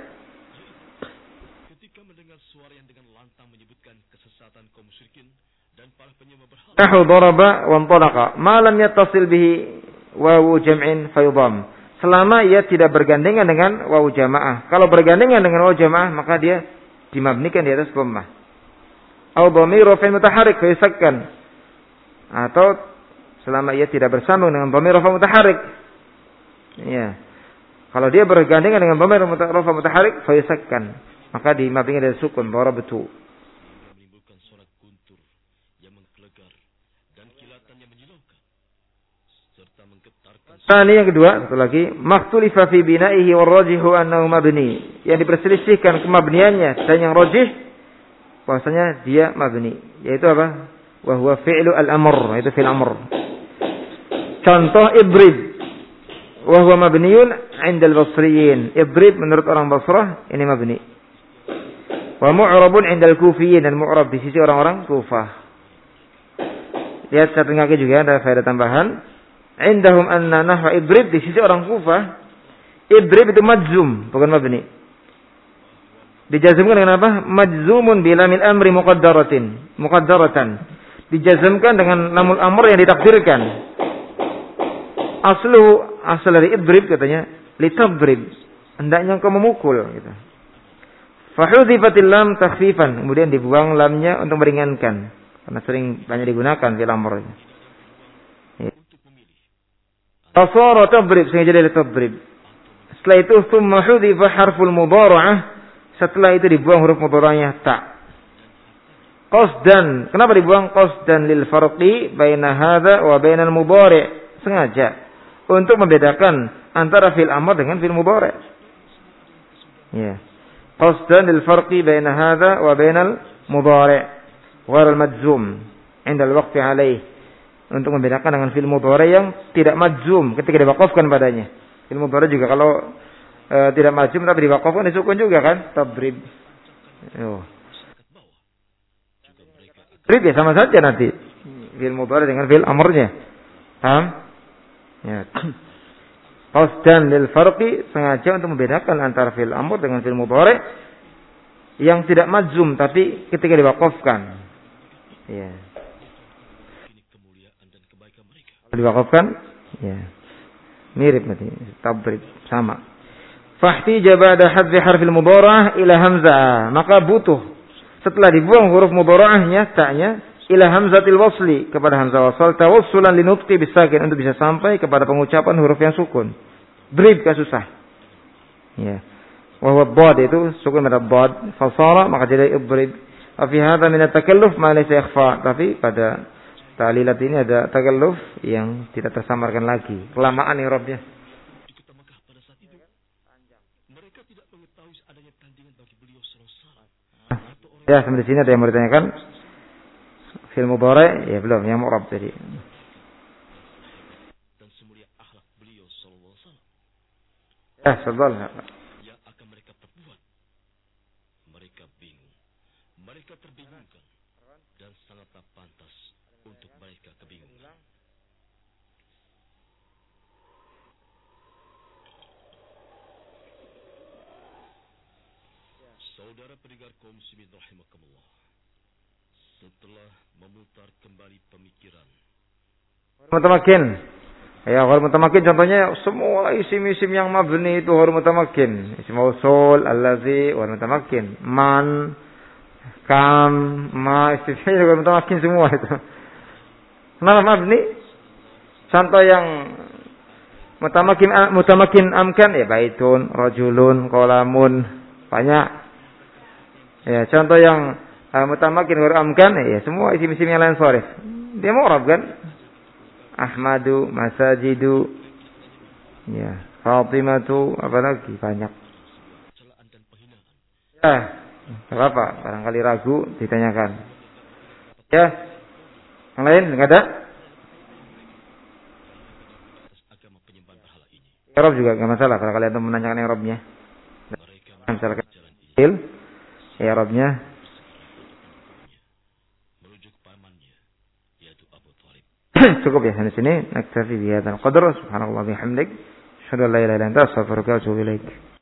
Nahu daraba wa antalaqa ma lam yattasil bihi wawu jam'in fayudham. Selama ia tidak bergandengan dengan wawu jamaah. Kalau bergandengan dengan wawu jamaah maka dia dimabnikan di atas dhammah. Aw dhamir raf'in mutaharrik fayusakkan. Atau selama ia tidak bersambung dengan dhamir rafa mutaharrik. Ya. Kalau dia bergandengan dengan dhamir rafa mutaharrik fayusakkan, maka dimabnikan dari sukun darabtu. Ini yang kedua, satu lagi, maktulifa fi bina'ihi warrajihu annahu mabni. Yang diperselisihkan kemabniannya dan yang rajih bahwasanya dia mabni. Yaitu apa? Wa huwa fi'lu al-amr, itu fi'il amr. Contoh ibrib. Wa huwa mabniun 'inda al-basriyin. Ibrib menurut orang Basrah ini mabni. Wa mu'rabun 'inda al-kufiyyin, dan mu'rab di sisi orang-orang Kufah. Lihat satu kaki juga ada faedah tambahan. Indahum anna nahwa idrib, di sisi orang Kufah idrib itu majzum, bukan mabni. Dijazmkan dengan apa? Majzumun bilamil amri muqaddaratan. Dijazmkan dengan lamul amr yang ditakdirkan. Asal dari idrib katanya litadrib, hendaknya engkau memukul gitu. Fahudhifatil lam takhfifan, kemudian dibuang lamnya untuk meringankan karena sering banyak digunakan fil amr. Tasara tadrib, sehingga jadi tadrib. Setelah itu thumma hudhifa harful mudhara'ah, setelah itu dibuang huruf mudhara'ahnya ta. Qasdan. Kenapa dibuang qasdan lil farqi baina hadza wa bainal mudhari'? Sengaja untuk membedakan antara fi'il amr dengan fi'il mudhari'. Ya. Qasdan lil farqi baina hadza wa bainal mudhari' ghair al majzum 'inda al waqfi 'alaih. Untuk membedakan dengan fi'il mudhari' yang tidak majzum ketika diwaqafkan padanya. Fi'il mudhari' juga kalau tidak majzum tapi diwaqafkan disukun juga kan? Tabrib. Tabrib ya sama saja nanti. Fi'il mudhari' dengan fi'il amrnya. Paham? Ya. Qasdan lil farqi, sengaja untuk membedakan antara fi'il amr dengan fi'il mudhari' yang tidak majzum tapi ketika diwaqafkan. Ya. Diwaqafkan, ya. Mirip nanti, tabrib sama. Fahtija ba'da hadfi harfil mudhara'ah ila hamzah. Maka butuh setelah dibuang huruf mudhara'ahnya, ta'nya, ila hamzatil wasli, kepada hamzah wasal, tawassulan linutqi bisakin, untuk bisa sampai kepada pengucapan huruf yang sukun. Drib kan susah. Ya. Wa huwa dhad, itu sukun pada dhad, fasara maka jadi idrib. Wa fi hadha min at-takalluf ma laysa yakhfa. Tapi pada ta'lilat ini ada takalluf yang tidak tersamarkan lagi. Kelamaan i'rabnya. Ya, sampai di sini ada yang mau ditanyakan? Fi'il mudhari' ya belum, yang mu'rab tadi. Dan semulia akhlak beliau sallallahu alaihi wasallam. Ya, sallallahu. Yang akan mereka perbuat. Mereka bingung. Mereka terbingungkan dan sangatlah pantas untuk mereka kebingungan. Saudara pendengar kaum muslimin rahimakumullah, setelah memutar kembali pemikiran mutamakin, ya ghair mutamakin contohnya semua isim-isim yang mabni itu ghair mutamakin, isim mausul, allazi ghair mutamakin, man, kam, ma, istifham ghair mutamakin semua itu. Kenapa mabni? Contoh yang mutamakin amkan ya baitun, rajulun, qalamun, banyak. Ya, contoh yang mutamakin ghair amkan ya semua isim-isim yang lain sharif. Dia mu'rab kan? Ahmadu, masajidu, ya, Fatimatu, apa lagi banyak. Ya, apa? Barangkali ragu ditanyakan. Ya, yang lain enggak ada? I'rab juga enggak masalah kalau kalian menanyakan i'rabnya. Misalkan i'rabnya merujuk pamannya yaitu Abu Thalib. Cukup ya sampai sini. Naktafi bi hadzal qadar. Subhanallah bihamdik. Asyhadu an la ilaha illa anta astaghfiruka wa atubu ilaik.